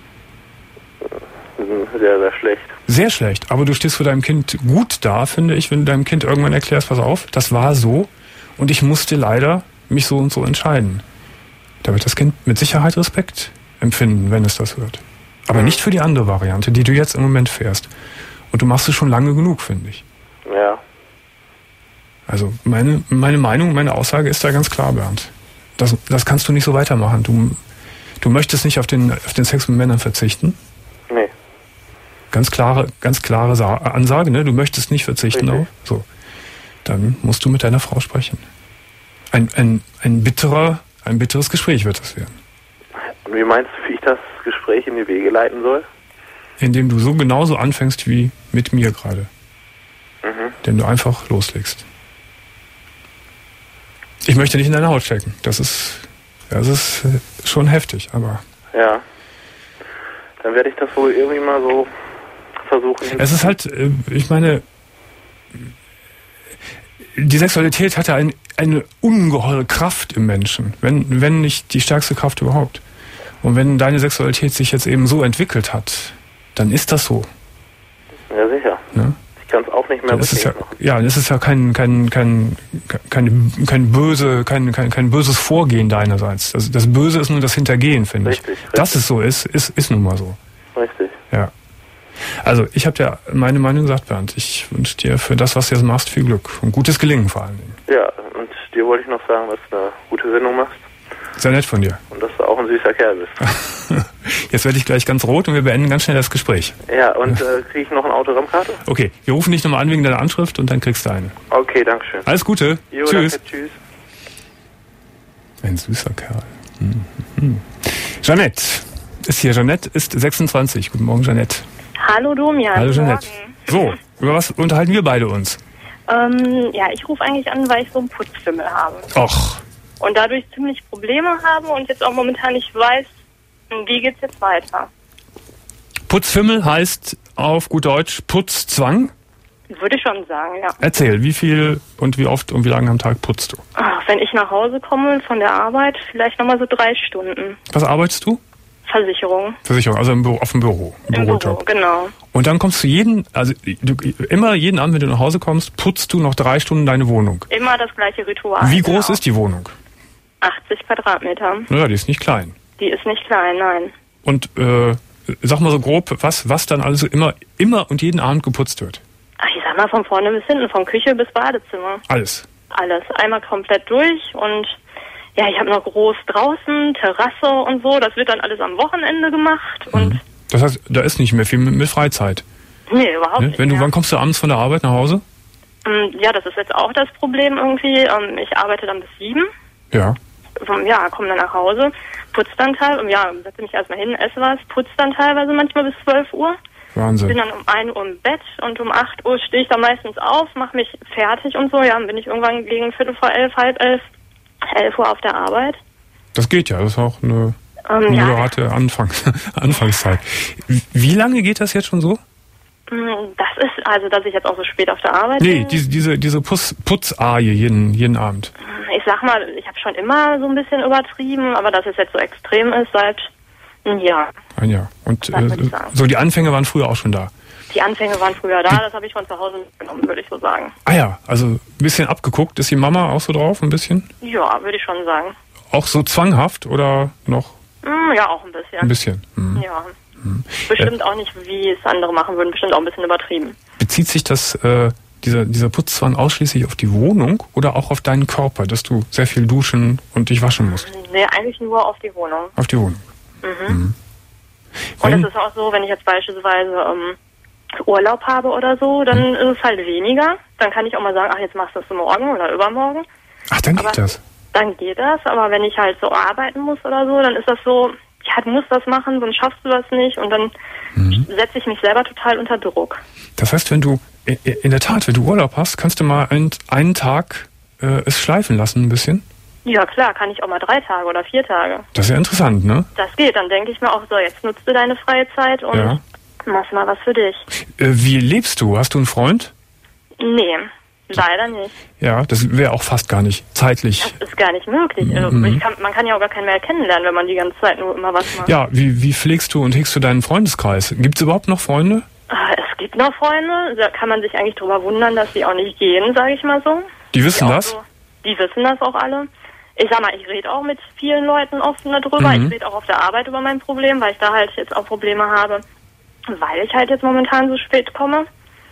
[SPEAKER 4] Sehr, sehr schlecht.
[SPEAKER 2] Sehr schlecht, aber du stehst vor deinem Kind gut da, finde ich, wenn du deinem Kind irgendwann erklärst, pass auf, das war so und ich musste leider mich so und so entscheiden. Da wird das Kind mit Sicherheit Respekt empfinden, wenn es das hört. Aber mhm. nicht für die andere Variante, die du jetzt im Moment fährst. Und du machst es schon lange genug, finde ich.
[SPEAKER 4] Ja.
[SPEAKER 2] Also meine, meine Meinung, meine Aussage ist da ganz klar, Bernd. Das, das kannst du nicht so weitermachen. Du, du möchtest nicht auf den, auf den Sex mit Männern verzichten.
[SPEAKER 4] Nee.
[SPEAKER 2] Ganz klare, ganz klare Sa- Ansage, ne? Du möchtest nicht verzichten
[SPEAKER 4] Richtig.
[SPEAKER 2] auf. So. Dann musst du mit deiner Frau sprechen. Ein, ein, ein bitterer, ein bitteres Gespräch wird das werden.
[SPEAKER 4] Und wie meinst du, wie ich das Gespräch in die Wege leiten soll?
[SPEAKER 2] Indem du so genauso anfängst wie mit mir gerade.
[SPEAKER 4] Mhm.
[SPEAKER 2] Indem du einfach loslegst. Ich möchte nicht in deine Haut stecken. Das ist, das ist schon heftig, aber...
[SPEAKER 4] Ja. Dann werde ich das wohl irgendwie mal so versuchen.
[SPEAKER 2] Es ist halt, ich meine, die Sexualität hat ja ein, eine ungeheure Kraft im Menschen, wenn, wenn nicht die stärkste Kraft überhaupt. Und wenn deine Sexualität sich jetzt eben so entwickelt hat, dann ist das so.
[SPEAKER 4] Ja, sicher.
[SPEAKER 2] Ne?
[SPEAKER 4] Ich kann es auch nicht mehr
[SPEAKER 2] das ist ja,
[SPEAKER 4] machen.
[SPEAKER 2] ja, das ist ja kein, kein, kein, kein, kein, böse, kein, kein, kein böses Vorgehen deinerseits. Das, das Böse ist nur das Hintergehen, finde ich.
[SPEAKER 4] Richtig, richtig.
[SPEAKER 2] Dass es so ist, ist, ist nun mal so.
[SPEAKER 4] Richtig.
[SPEAKER 2] Ja. Also, ich habe dir meine Meinung gesagt, Bernd. Ich wünsche dir für das, was du jetzt machst, viel Glück und gutes Gelingen vor allen Dingen.
[SPEAKER 4] Ja, und dir wollte ich noch sagen, dass du eine gute Sendung machst.
[SPEAKER 2] Sehr nett von dir.
[SPEAKER 4] Und dass du auch ein süßer Kerl bist.
[SPEAKER 2] Jetzt werde ich gleich ganz rot und wir beenden ganz schnell das Gespräch.
[SPEAKER 4] Ja, und äh, kriege ich noch eine Autogrammkarte?
[SPEAKER 2] Okay, wir rufen dich nochmal an wegen deiner Anschrift und dann kriegst du eine.
[SPEAKER 4] Okay, danke schön.
[SPEAKER 2] Alles Gute.
[SPEAKER 4] Jo,
[SPEAKER 2] tschüss.
[SPEAKER 4] Danke, tschüss.
[SPEAKER 2] Ein süßer Kerl. Mhm. Jeanette ist hier. Jeanette ist sechsundzwanzig. Guten Morgen, Jeanette.
[SPEAKER 5] Hallo Domian.
[SPEAKER 2] Hallo Jeanette. So, über was unterhalten wir beide uns?
[SPEAKER 5] Ähm, ja, ich rufe eigentlich an, weil ich so einen Putzfimmel habe.
[SPEAKER 2] Och.
[SPEAKER 5] Und dadurch ziemlich Probleme habe und jetzt auch momentan nicht weiß, wie geht's jetzt weiter.
[SPEAKER 2] Putzfimmel heißt auf gut Deutsch Putzzwang?
[SPEAKER 5] Würde ich schon sagen, ja.
[SPEAKER 2] Erzähl, wie viel und wie oft und wie lange am Tag putzt du?
[SPEAKER 5] Ach, wenn ich nach Hause komme von der Arbeit, vielleicht nochmal so drei Stunden.
[SPEAKER 2] Was arbeitest du?
[SPEAKER 5] Versicherung.
[SPEAKER 2] Versicherung, also im Büro, auf dem Büro. Im,
[SPEAKER 5] Im
[SPEAKER 2] Bürojob.
[SPEAKER 5] Büro, genau.
[SPEAKER 2] Und dann kommst du jeden, also du, immer jeden Abend, wenn du nach Hause kommst, putzt du noch drei Stunden deine Wohnung.
[SPEAKER 5] Immer das gleiche Ritual.
[SPEAKER 2] Wie groß
[SPEAKER 5] genau.
[SPEAKER 2] ist die Wohnung?
[SPEAKER 5] achtzig Quadratmeter.
[SPEAKER 2] Naja, die ist nicht klein.
[SPEAKER 5] Die ist nicht klein, nein.
[SPEAKER 2] Und äh, sag mal so grob, was, was dann also immer, immer und jeden Abend geputzt wird?
[SPEAKER 5] Ach, ich sag mal von vorne bis hinten, von Küche bis Badezimmer.
[SPEAKER 2] Alles?
[SPEAKER 5] Alles. Einmal komplett durch und ja, ich habe noch groß draußen, Terrasse und so. Das wird dann alles am Wochenende gemacht. Und
[SPEAKER 2] mhm. Das heißt, da ist nicht mehr viel mit, mit Freizeit?
[SPEAKER 5] Nee, überhaupt
[SPEAKER 2] ne?
[SPEAKER 5] nicht
[SPEAKER 2] Wenn du,
[SPEAKER 5] mehr.
[SPEAKER 2] Wann kommst du abends von der Arbeit nach Hause?
[SPEAKER 5] Ja, das ist jetzt auch das Problem irgendwie. Ich arbeite dann bis sieben.
[SPEAKER 2] Ja.
[SPEAKER 5] Ja, komme dann nach Hause, putze dann teilweise, ja, setze mich erstmal hin, esse was, putze dann teilweise manchmal bis zwölf Uhr.
[SPEAKER 2] Wahnsinn.
[SPEAKER 5] Bin dann um ein Uhr im Bett und um acht Uhr stehe ich dann meistens auf, mache mich fertig und so. Ja, dann bin ich irgendwann gegen Viertel vor elf, halb elf, elf Uhr auf der Arbeit.
[SPEAKER 2] Das geht ja, das ist auch eine
[SPEAKER 5] ähm,
[SPEAKER 2] moderate ja. Anfang, Anfangszeit. Wie lange geht das jetzt schon so?
[SPEAKER 5] Das ist, also, dass ich jetzt auch so spät auf der Arbeit
[SPEAKER 2] nee,
[SPEAKER 5] bin.
[SPEAKER 2] diese, diese, diese Putz, Putzarie jeden, jeden Abend.
[SPEAKER 5] Ich sag mal, ich habe schon immer so ein bisschen übertrieben, aber dass es jetzt so extrem ist seit einem Jahr.
[SPEAKER 2] Ein Jahr. Und äh, so die Anfänge waren früher auch schon da?
[SPEAKER 5] Die Anfänge waren früher da, das habe ich von zu Hause mitgenommen, würde ich so sagen.
[SPEAKER 2] Ah ja, also ein bisschen abgeguckt. Ist die Mama auch so drauf, ein bisschen?
[SPEAKER 5] Ja, würde ich schon sagen. Auch
[SPEAKER 2] so zwanghaft oder noch?
[SPEAKER 5] Mm, ja, auch ein bisschen.
[SPEAKER 2] Ein bisschen? Mhm.
[SPEAKER 5] Ja. Bestimmt äh, auch nicht, wie es andere machen würden, bestimmt auch ein bisschen übertrieben.
[SPEAKER 2] Bezieht sich das, äh, dieser, dieser Putzzwang ausschließlich auf die Wohnung oder auch auf deinen Körper, dass du sehr viel duschen und dich waschen musst?
[SPEAKER 5] Nee, eigentlich nur auf die Wohnung.
[SPEAKER 2] Auf die Wohnung.
[SPEAKER 5] Mhm. Mhm. Und es ist auch so, wenn ich jetzt beispielsweise ähm, Urlaub habe oder so, dann mhm. ist es halt weniger. Dann kann ich auch mal sagen, ach, jetzt machst du das morgen oder übermorgen.
[SPEAKER 2] Ach, dann geht
[SPEAKER 5] aber,
[SPEAKER 2] das?
[SPEAKER 5] Dann geht das, aber wenn ich halt so arbeiten muss oder so, dann ist das so, ja, du musst das machen, sonst schaffst du das nicht und dann mhm. setze ich mich selber total unter Druck.
[SPEAKER 2] Das heißt, wenn du, in der Tat, wenn du Urlaub hast, kannst du mal einen, einen Tag äh, es schleifen lassen ein bisschen?
[SPEAKER 5] Ja, klar, kann ich auch mal drei Tage oder vier Tage.
[SPEAKER 2] Das ist ja interessant, ne?
[SPEAKER 5] Das geht, dann denke ich mir auch so, jetzt nutzt du deine freie Zeit und ja. machst mal was für dich.
[SPEAKER 2] Äh, wie lebst du? Hast du einen Freund?
[SPEAKER 5] Nee, leider nicht.
[SPEAKER 2] Ja, das wäre auch fast gar nicht zeitlich.
[SPEAKER 5] Das ist gar nicht möglich. Mhm. Ich kann, man kann ja auch gar keinen mehr kennenlernen, wenn man die ganze Zeit nur immer was macht.
[SPEAKER 2] Ja, wie, wie pflegst du und hegst du deinen Freundeskreis? Gibt es überhaupt noch Freunde?
[SPEAKER 5] Es gibt noch Freunde, da kann man sich eigentlich drüber wundern, dass sie auch nicht gehen, sage ich mal so.
[SPEAKER 2] Die wissen
[SPEAKER 5] die
[SPEAKER 2] das?
[SPEAKER 5] So, die wissen das auch alle. Ich sag mal, ich rede auch mit vielen Leuten offen darüber. Mhm. Ich rede auch auf der Arbeit über mein Problem, weil ich da halt jetzt auch Probleme habe, weil ich halt jetzt momentan so spät komme.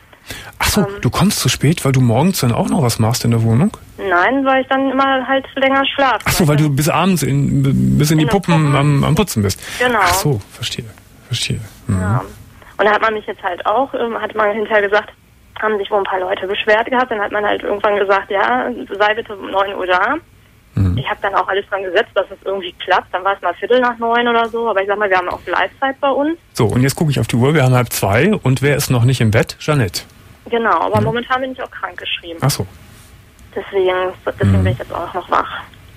[SPEAKER 2] Ach so, ähm, du kommst zu spät, weil du morgens dann auch noch was machst in der Wohnung?
[SPEAKER 5] Nein, weil ich dann immer halt länger schlafe.
[SPEAKER 2] Ach so, weil du bis abends in, bis in, in die Puppen, Puppen am, am Putzen bist.
[SPEAKER 5] Genau.
[SPEAKER 2] Ach so, verstehe, verstehe. Mhm.
[SPEAKER 5] Ja. Und da hat man mich jetzt halt auch, hat man hinterher gesagt, haben sich wohl ein paar Leute beschwert gehabt. Dann hat man halt irgendwann gesagt, ja, sei bitte um neun Uhr da. Mhm. Ich habe dann auch alles dran gesetzt, dass es irgendwie klappt. Dann war es mal Viertel nach neun oder so. Aber ich sag mal, wir haben auch Gleitzeit bei uns.
[SPEAKER 2] So, und jetzt gucke ich auf die Uhr. Wir haben halb zwei. Und wer ist noch nicht im Bett? Jeanette.
[SPEAKER 5] Genau, aber mhm. momentan bin ich auch krank geschrieben.
[SPEAKER 2] Ach so.
[SPEAKER 5] Deswegen, deswegen mhm. bin ich jetzt auch noch wach.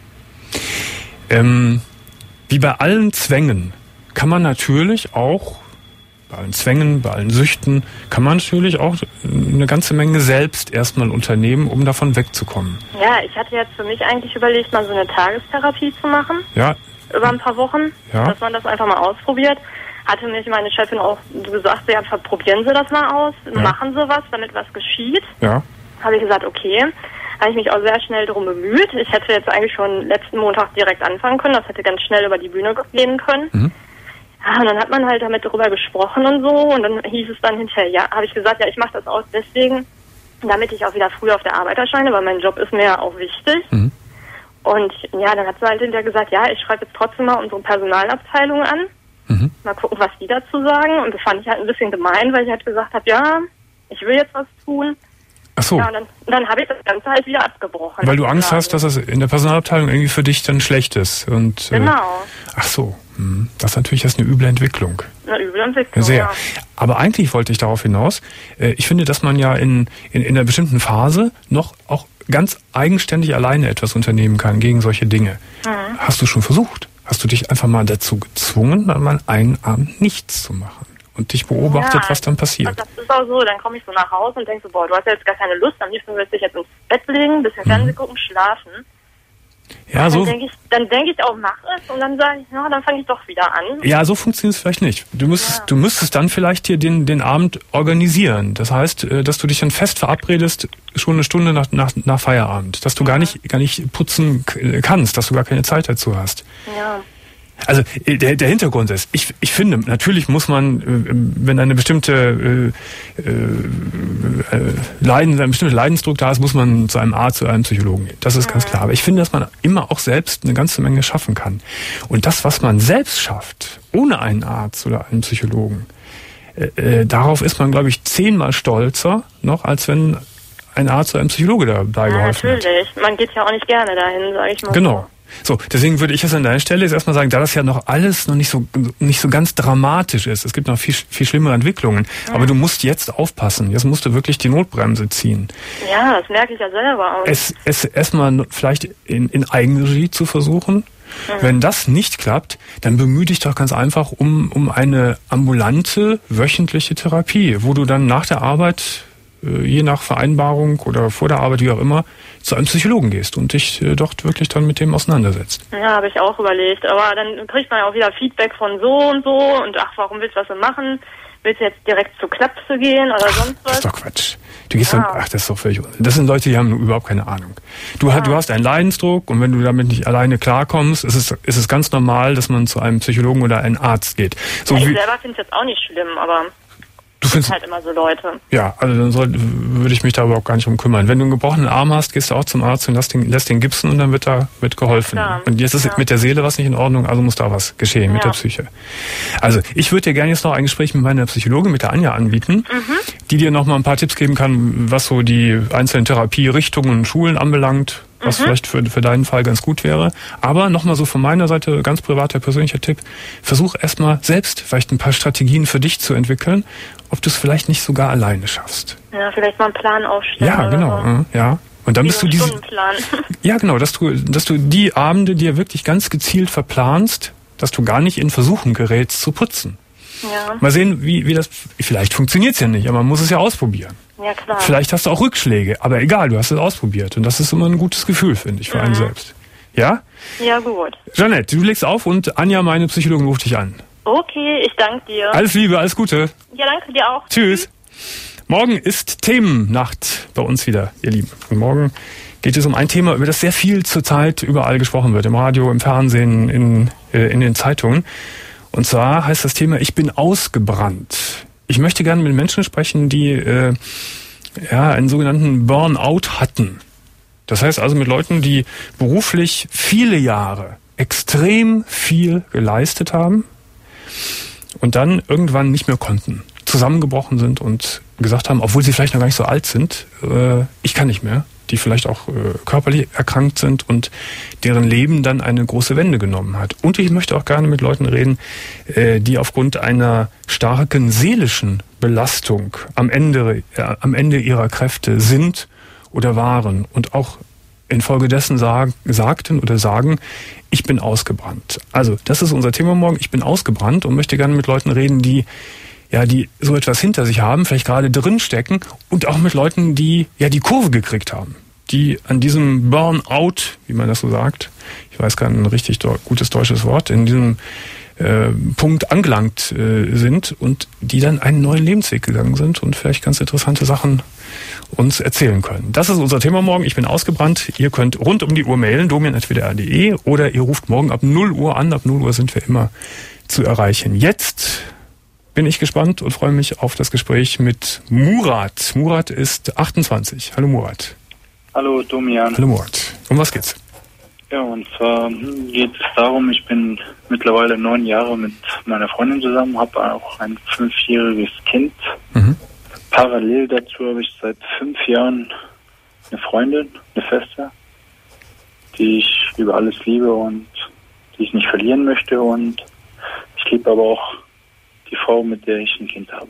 [SPEAKER 2] Ähm, wie bei allen Zwängen kann man natürlich auch, bei allen Zwängen, bei allen Süchten, kann man natürlich auch eine ganze Menge selbst erstmal unternehmen, um davon wegzukommen.
[SPEAKER 5] Ja, ich hatte jetzt für mich eigentlich überlegt, mal so eine Tagestherapie zu machen.
[SPEAKER 2] Ja.
[SPEAKER 5] Über ein paar Wochen,
[SPEAKER 2] ja.
[SPEAKER 5] dass man das einfach mal ausprobiert. Hatte mich meine Chefin auch gesagt, ja, probieren Sie das mal aus, ja. machen Sie was, damit was geschieht.
[SPEAKER 2] Ja.
[SPEAKER 5] Habe ich gesagt, okay. Habe ich mich auch sehr schnell darum bemüht. Ich hätte jetzt eigentlich schon letzten Montag direkt anfangen können. Das hätte ganz schnell über die Bühne gehen können. Mhm. Ja, und dann hat man halt damit darüber gesprochen und so. Und dann hieß es dann hinterher, ja, habe ich gesagt, ja, ich mache das aus deswegen, damit ich auch wieder früh auf der Arbeit erscheine, weil mein Job ist mir ja auch wichtig. Mhm. Und ja, dann hat sie halt hinterher gesagt, ja, ich schreibe jetzt trotzdem mal unsere Personalabteilung an. Mhm. Mal gucken, was die dazu sagen. Und das fand ich halt ein bisschen gemein, weil ich halt gesagt habe, ja, ich will jetzt was tun.
[SPEAKER 2] Ach so.
[SPEAKER 5] Ja, und dann, dann habe ich das Ganze halt wieder abgebrochen.
[SPEAKER 2] Weil du Angst hast, dass das in der Personalabteilung irgendwie für dich dann schlecht ist. Und,
[SPEAKER 5] genau.
[SPEAKER 2] Äh, ach so. Das ist natürlich das eine üble Entwicklung.
[SPEAKER 5] Eine üble Entwicklung,
[SPEAKER 2] Sehr.
[SPEAKER 5] Ja.
[SPEAKER 2] Aber eigentlich wollte ich darauf hinaus, äh, ich finde, dass man ja in, in, in einer bestimmten Phase noch auch ganz eigenständig alleine etwas unternehmen kann gegen solche Dinge. Mhm. Hast du schon versucht? Hast du dich einfach mal dazu gezwungen, mal einen Abend nichts zu machen und dich beobachtet, ja, was dann passiert?
[SPEAKER 5] Das ist auch so, dann komme ich so nach Hause und denke so, boah, du hast ja jetzt gar keine Lust, am liebsten willst du dich jetzt ins Bett legen, ein bisschen mhm. Fernsehen gucken, schlafen.
[SPEAKER 2] Ja, so.
[SPEAKER 5] Dann denke ich, dann denke ich auch, mach es und dann sage ich, ja, dann fange ich doch wieder an.
[SPEAKER 2] Ja, so funktioniert es vielleicht nicht. Du müsstest, ja. du müsstest dann vielleicht hier den, den Abend organisieren. Das heißt, dass du dich dann fest verabredest, schon eine Stunde nach, nach, nach Feierabend, dass du ja. gar nicht, gar nicht putzen kannst, dass du gar keine Zeit dazu hast.
[SPEAKER 5] Ja.
[SPEAKER 2] Also der, der Hintergrund ist, ich, ich finde, natürlich muss man, wenn eine bestimmte äh, äh, Leiden, ein bestimmter Leidensdruck da ist, muss man zu einem Arzt, zu einem Psychologen gehen. Das ist ganz klar. Aber ich finde, dass man immer auch selbst eine ganze Menge schaffen kann. Und das, was man selbst schafft, ohne einen Arzt oder einen Psychologen, äh, äh, darauf ist man, glaube ich, zehnmal stolzer noch, als wenn ein Arzt oder ein Psychologe dabei
[SPEAKER 5] ja,
[SPEAKER 2] geholfen hat.
[SPEAKER 5] Natürlich. Man geht ja auch nicht gerne dahin, sage ich mal.
[SPEAKER 2] Genau. So, deswegen würde ich jetzt an deiner Stelle jetzt erstmal sagen, da das ja noch alles noch nicht so nicht so ganz dramatisch ist, es gibt noch viel viel schlimmere Entwicklungen, ja. aber du musst jetzt aufpassen, jetzt musst du wirklich die Notbremse ziehen.
[SPEAKER 5] Ja, das merke ich ja selber auch.
[SPEAKER 2] Es, es erstmal vielleicht in, in Eigenregie zu versuchen. Mhm. Wenn das nicht klappt, dann bemühe dich doch ganz einfach um um eine ambulante wöchentliche Therapie, wo du dann nach der Arbeit, je nach Vereinbarung oder vor der Arbeit, wie auch immer, zu einem Psychologen gehst und dich äh, dort wirklich dann mit dem auseinandersetzt.
[SPEAKER 5] Ja, habe ich auch überlegt. Aber dann kriegt man ja auch wieder Feedback von so und so und ach, warum willst du was denn machen? Willst du jetzt direkt zur Klapse gehen oder ach, sonst was? Das
[SPEAKER 2] ist doch Quatsch. Du gehst ja. dann, ach, das ist doch völlig, das sind Leute, die haben überhaupt keine Ahnung. Du, ja. du hast einen Leidensdruck und wenn du damit nicht alleine klarkommst, ist es, ist es ganz normal, dass man zu einem Psychologen oder einem Arzt geht. So
[SPEAKER 5] ja, ich
[SPEAKER 2] wie,
[SPEAKER 5] selber finde es jetzt auch nicht schlimm, aber...
[SPEAKER 2] Du findest
[SPEAKER 5] halt immer so Leute.
[SPEAKER 2] Ja, also dann soll, würde ich mich da überhaupt gar nicht drum kümmern. Wenn du einen gebrochenen Arm hast, gehst du auch zum Arzt und lässt den, lässt den gipsen und dann wird da wird geholfen. Ja. Und jetzt ist ja. mit der Seele was nicht in Ordnung, also muss da was geschehen ja. mit der Psyche. Also ich würde dir gerne jetzt noch ein Gespräch mit meiner Psychologin, mit der Anja, anbieten, mhm. die dir noch mal ein paar Tipps geben kann, was so die einzelnen Therapierichtungen und Schulen anbelangt, was mhm. vielleicht für, für deinen Fall ganz gut wäre. Aber nochmal so von meiner Seite, ganz privater, persönlicher Tipp, versuch erstmal selbst vielleicht ein paar Strategien für dich zu entwickeln, ob du es vielleicht nicht sogar alleine schaffst.
[SPEAKER 5] Ja, vielleicht mal einen Plan aufstellen.
[SPEAKER 2] Ja, genau,
[SPEAKER 5] so.
[SPEAKER 2] ja. Und dann
[SPEAKER 5] Wie
[SPEAKER 2] bist
[SPEAKER 5] so
[SPEAKER 2] du diese,
[SPEAKER 5] Stundenplan.
[SPEAKER 2] ja, genau, dass du, dass du die Abende dir wirklich ganz gezielt verplanst, dass du gar nicht in Versuchen gerätst zu putzen.
[SPEAKER 5] Ja.
[SPEAKER 2] Mal sehen, wie, wie das, vielleicht funktioniert's ja nicht, aber man muss es ja ausprobieren.
[SPEAKER 5] Ja, klar.
[SPEAKER 2] Vielleicht hast du auch Rückschläge, aber egal, du hast es ausprobiert. Und das ist immer ein gutes Gefühl, finde ich, für mhm. einen selbst. Ja?
[SPEAKER 5] Ja, gut.
[SPEAKER 2] Jeanette, du legst auf und Anja, meine Psychologin, ruft dich an.
[SPEAKER 5] Okay, ich danke dir.
[SPEAKER 2] Alles Liebe, alles Gute.
[SPEAKER 5] Ja, danke dir auch.
[SPEAKER 2] Tschüss. Morgen ist Themennacht bei uns wieder, ihr Lieben. Und morgen geht es um ein Thema, über das sehr viel zurzeit überall gesprochen wird. Im Radio, im Fernsehen, in, äh, in den Zeitungen. Und zwar heißt das Thema, ich bin ausgebrannt. Ich möchte gerne mit Menschen sprechen, die äh, ja einen sogenannten Burnout hatten. Das heißt also mit Leuten, die beruflich viele Jahre extrem viel geleistet haben und dann irgendwann nicht mehr konnten, zusammengebrochen sind und gesagt haben, obwohl sie vielleicht noch gar nicht so alt sind, äh, ich kann nicht mehr, die vielleicht auch äh, körperlich erkrankt sind und deren Leben dann eine große Wende genommen hat. Und ich möchte auch gerne mit Leuten reden, äh, die aufgrund einer starken seelischen Belastung am Ende, äh, am Ende ihrer Kräfte sind oder waren und auch infolgedessen sagen, sagten oder sagen, ich bin ausgebrannt. Also das ist unser Thema morgen, ich bin ausgebrannt und möchte gerne mit Leuten reden, die ja, die so etwas hinter sich haben, vielleicht gerade drinstecken und auch mit Leuten, die ja die Kurve gekriegt haben, die an diesem Burnout, wie man das so sagt, ich weiß kein richtig gutes deutsches Wort, in diesem äh, Punkt angelangt äh, sind und die dann einen neuen Lebensweg gegangen sind und vielleicht ganz interessante Sachen uns erzählen können. Das ist unser Thema morgen. Ich bin ausgebrannt. Ihr könnt rund um die Uhr mailen, domian at w d r punkt d e oder ihr ruft morgen ab null Uhr an. Ab null Uhr sind wir immer zu erreichen. Jetzt bin ich gespannt und freue mich auf das Gespräch mit Murat. Murat ist achtundzwanzig. Hallo Murat.
[SPEAKER 6] Hallo Domian.
[SPEAKER 2] Hallo Murat. Um was geht's?
[SPEAKER 6] Ja, und zwar geht es darum, ich bin mittlerweile neun Jahre mit meiner Freundin zusammen, habe auch ein fünfjähriges Kind. Mhm. Parallel dazu habe ich seit fünf Jahren eine Freundin, eine Feste, die ich über alles liebe und die ich nicht verlieren möchte. Und ich liebe aber auch die Frau, mit der ich ein Kind habe.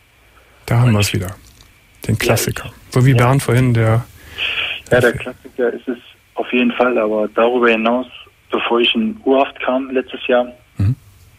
[SPEAKER 2] Da haben wir es wieder. Den Klassiker. Ja, ich, so wie ja. Bernd vorhin, der...
[SPEAKER 6] Ja, der Klassiker ist es auf jeden Fall, aber darüber hinaus, bevor ich in U-Haft kam letztes Jahr, mhm.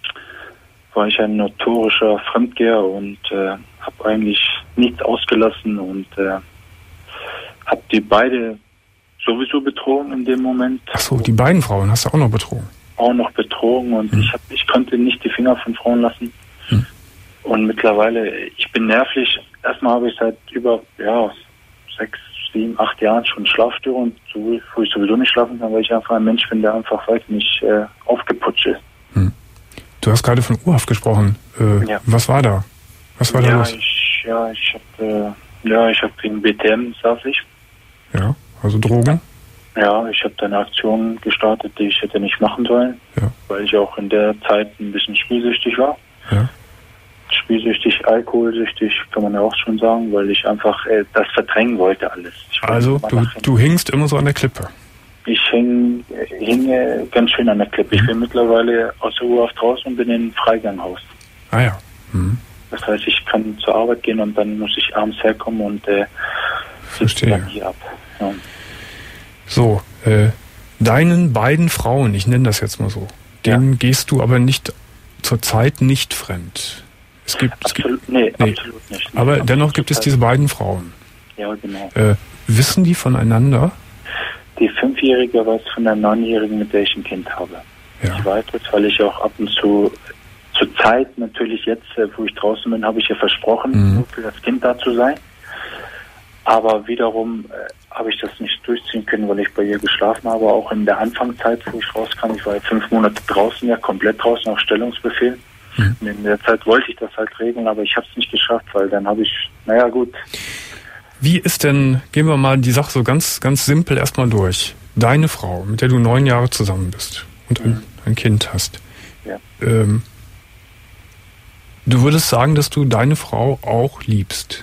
[SPEAKER 6] war ich ein notorischer Fremdgeher und äh, habe eigentlich nichts ausgelassen und äh, habe die beide sowieso betrogen in dem Moment.
[SPEAKER 2] Ach so, die beiden Frauen hast du auch noch betrogen?
[SPEAKER 6] Auch noch betrogen und hm. ich, hab, ich konnte nicht die Finger von Frauen lassen. Hm. Und mittlerweile, ich bin nervlich. Erstmal habe ich seit über ja, sechs, sieben, acht Jahren schon Schlafstörungen, wo ich sowieso nicht schlafen kann, weil ich einfach ein Mensch bin, der einfach, weiß nicht, äh, aufgeputscht ist.
[SPEAKER 2] Hm. Du hast gerade von U-Haft gesprochen. Äh, ja. Was war da? Was war
[SPEAKER 6] ja,
[SPEAKER 2] da los?
[SPEAKER 6] Ich, ja, ich habe äh, ja, ich habe wegen B T M saß ich.
[SPEAKER 2] Ja, also Drogen?
[SPEAKER 6] Ja, ich habe da eine Aktion gestartet, die ich hätte nicht machen sollen, ja. weil ich auch in der Zeit ein bisschen spielsüchtig war. Ja. Spielsüchtig, alkoholsüchtig, kann man ja auch schon sagen, weil ich einfach äh, das verdrängen wollte alles.
[SPEAKER 2] Also du, du hingst immer so an der Klippe?
[SPEAKER 6] Ich hing, hinge ganz schön an der Klippe. Mhm. Ich bin mittlerweile aus der U-Haft raus und bin in ein Freiganghaus.
[SPEAKER 2] Ah ja. Mhm.
[SPEAKER 6] Das heißt, ich kann zur Arbeit gehen und dann muss ich abends herkommen und äh,
[SPEAKER 2] Verstehe.
[SPEAKER 6] Dann hier ab. Ja.
[SPEAKER 2] So, äh, deinen beiden Frauen, ich nenne das jetzt mal so, denen ja. gehst du aber nicht zurzeit nicht fremd. Es gibt,
[SPEAKER 6] absolut,
[SPEAKER 2] es gibt
[SPEAKER 6] nee,
[SPEAKER 2] nee,
[SPEAKER 6] absolut nicht.
[SPEAKER 2] Aber
[SPEAKER 6] absolut
[SPEAKER 2] dennoch gibt es diese beiden Frauen.
[SPEAKER 6] Ja, genau.
[SPEAKER 2] Äh, wissen die voneinander?
[SPEAKER 6] Die Fünfjährige weiß von der Neunjährigen, mit der ich ein Kind habe. Ja. Ich weiß das, weil ich auch ab und zu, zur Zeit natürlich jetzt, wo ich draußen bin, habe ich ihr versprochen, mhm. nur für das Kind da zu sein. Aber wiederum äh, habe ich das nicht durchziehen können, weil ich bei ihr geschlafen habe. Auch in der Anfangszeit, wo ich rauskam, ich war ja fünf Monate draußen, ja komplett draußen auf Stellungsbefehl. Mhm. Und in der Zeit wollte ich das halt regeln, aber ich habe es nicht geschafft, weil dann habe ich, naja gut.
[SPEAKER 2] Wie ist denn, gehen wir mal die Sache so ganz, ganz simpel erstmal durch. Deine Frau, mit der du neun Jahre zusammen bist und ein, mhm. ein Kind hast.
[SPEAKER 6] Ja.
[SPEAKER 2] Ähm, du würdest sagen, dass du deine Frau auch liebst?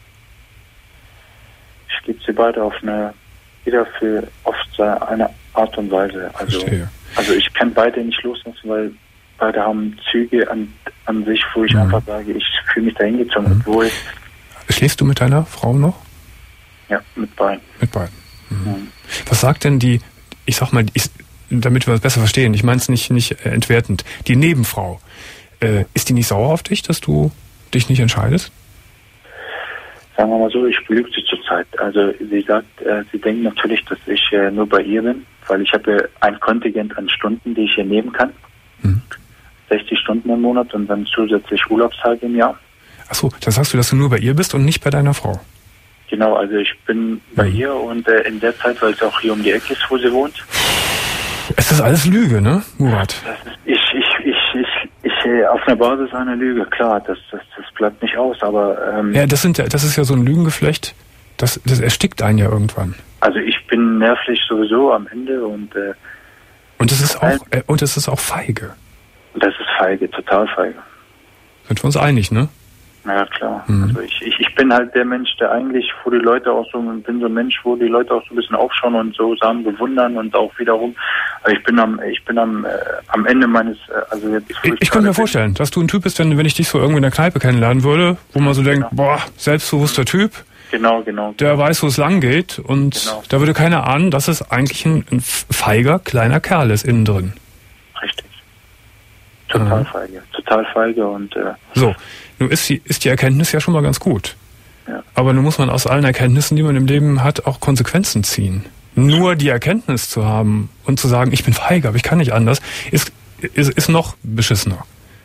[SPEAKER 6] Ich liebe sie beide auf eine, jeder für oft eine Art und Weise. Also, also ich kann beide nicht loslassen, weil beide haben Züge an, an sich, wo ich mhm. einfach sage, ich fühle mich da hingezogen. Mhm. Obwohl
[SPEAKER 2] Schläfst du mit deiner Frau noch?
[SPEAKER 6] Ja, mit beiden.
[SPEAKER 2] Mit beiden. Mhm. Mhm. Was sagt denn die, ich sag mal, ich, damit wir es besser verstehen, ich meine es nicht, nicht entwertend, die Nebenfrau, äh, ist die nicht sauer auf dich, dass du dich nicht entscheidest?
[SPEAKER 6] Sagen wir mal so, ich belüge sie zurzeit. Also sie sagt, äh, sie denkt natürlich, dass ich äh, nur bei ihr bin, weil ich habe äh, ein Kontingent an Stunden, die ich hier nehmen kann. Mhm. sechzig Stunden im Monat und dann zusätzlich Urlaubstage im Jahr.
[SPEAKER 2] Achso, das sagst du, dass du nur bei ihr bist und nicht bei deiner Frau?
[SPEAKER 6] Genau, also ich bin bei mhm. ihr und äh, in der Zeit, weil es auch hier um die Ecke ist, wo sie wohnt.
[SPEAKER 2] Es ist alles Lüge, ne, Murat?
[SPEAKER 6] Das ist, ich, ich, ich, ich, ich, äh, auf einer Basis einer Lüge, klar, das, das, das bleibt nicht aus, aber... Ähm,
[SPEAKER 2] ja, das, sind, das ist ja so ein Lügengeflecht, das, das erstickt einen ja irgendwann.
[SPEAKER 6] Also ich bin nervlich sowieso am Ende und... Äh,
[SPEAKER 2] und es ist auch, äh, und es ist auch feige.
[SPEAKER 6] Das ist feige, total feige.
[SPEAKER 2] Sind wir uns einig, ne?
[SPEAKER 6] Na ja, klar. Mhm. Also ich, ich, ich bin halt der Mensch, der eigentlich, wo die Leute auch so, bin so ein Mensch, wo die Leute auch so ein bisschen aufschauen und so sagen, bewundern und auch wiederum. Aber ich bin am, ich bin am, äh, am Ende meines, äh, also jetzt.
[SPEAKER 2] Ich, ich könnte mir vorstellen, dass du ein Typ bist, wenn, wenn ich dich so irgendwo in der Kneipe kennenlernen würde, wo man so genau. denkt, boah, selbstbewusster Typ.
[SPEAKER 6] Genau, genau.
[SPEAKER 2] Der genau. weiß, wo es lang geht und genau. da würde keiner ahnen, dass es eigentlich ein, ein feiger, kleiner Kerl ist innen drin.
[SPEAKER 6] Richtig. Total mhm. feige. Total feige und, äh,
[SPEAKER 2] so. Nun ist die, ist die Erkenntnis ja schon mal ganz gut.
[SPEAKER 6] Ja.
[SPEAKER 2] Aber nun muss man aus allen Erkenntnissen, die man im Leben hat, auch Konsequenzen ziehen. Nur die Erkenntnis zu haben und zu sagen, ich bin feige, aber ich kann nicht anders, ist, ist, ist noch beschissener.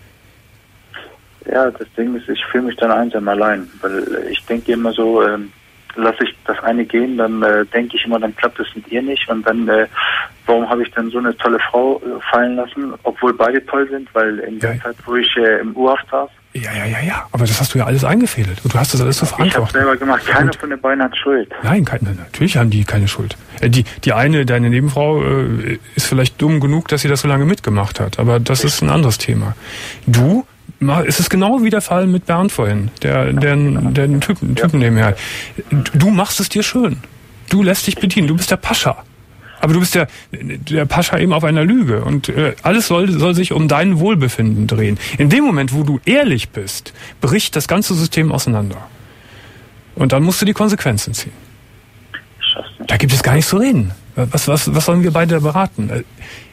[SPEAKER 6] Ja, das Ding ist, ich fühle mich dann einsam allein. Weil ich denke immer so, ähm, lasse ich das eine gehen, dann äh, denke ich immer, dann klappt es mit ihr nicht. Und dann, äh, warum habe ich dann so eine tolle Frau äh, fallen lassen, obwohl beide toll sind, weil in der ja. Zeit, wo ich äh, im U-Haft saß,
[SPEAKER 2] Ja, ja, ja, ja. Aber das hast du ja alles eingefädelt. Und du hast das alles zu verantworten.
[SPEAKER 6] Ich habe selber gemacht. Keiner von den beiden hat Schuld.
[SPEAKER 2] Nein, keine, natürlich haben die keine Schuld. Die, die eine, deine Nebenfrau, äh, ist vielleicht dumm genug, dass sie das so lange mitgemacht hat. Aber das ist ein anderes Thema. Du, es ist genau wie der Fall mit Bernd vorhin, der, der, der den Typen, Typen nebenher. Du machst es dir schön. Du lässt dich bedienen. Du bist der Pascha. Aber du bist der, der Pascha eben auf einer Lüge und äh, alles soll, soll sich um dein Wohlbefinden drehen. In dem Moment, wo du ehrlich bist, bricht das ganze System auseinander. Und dann musst du die Konsequenzen ziehen. Da gibt es gar nichts zu reden. Was, was, was sollen wir beide beraten?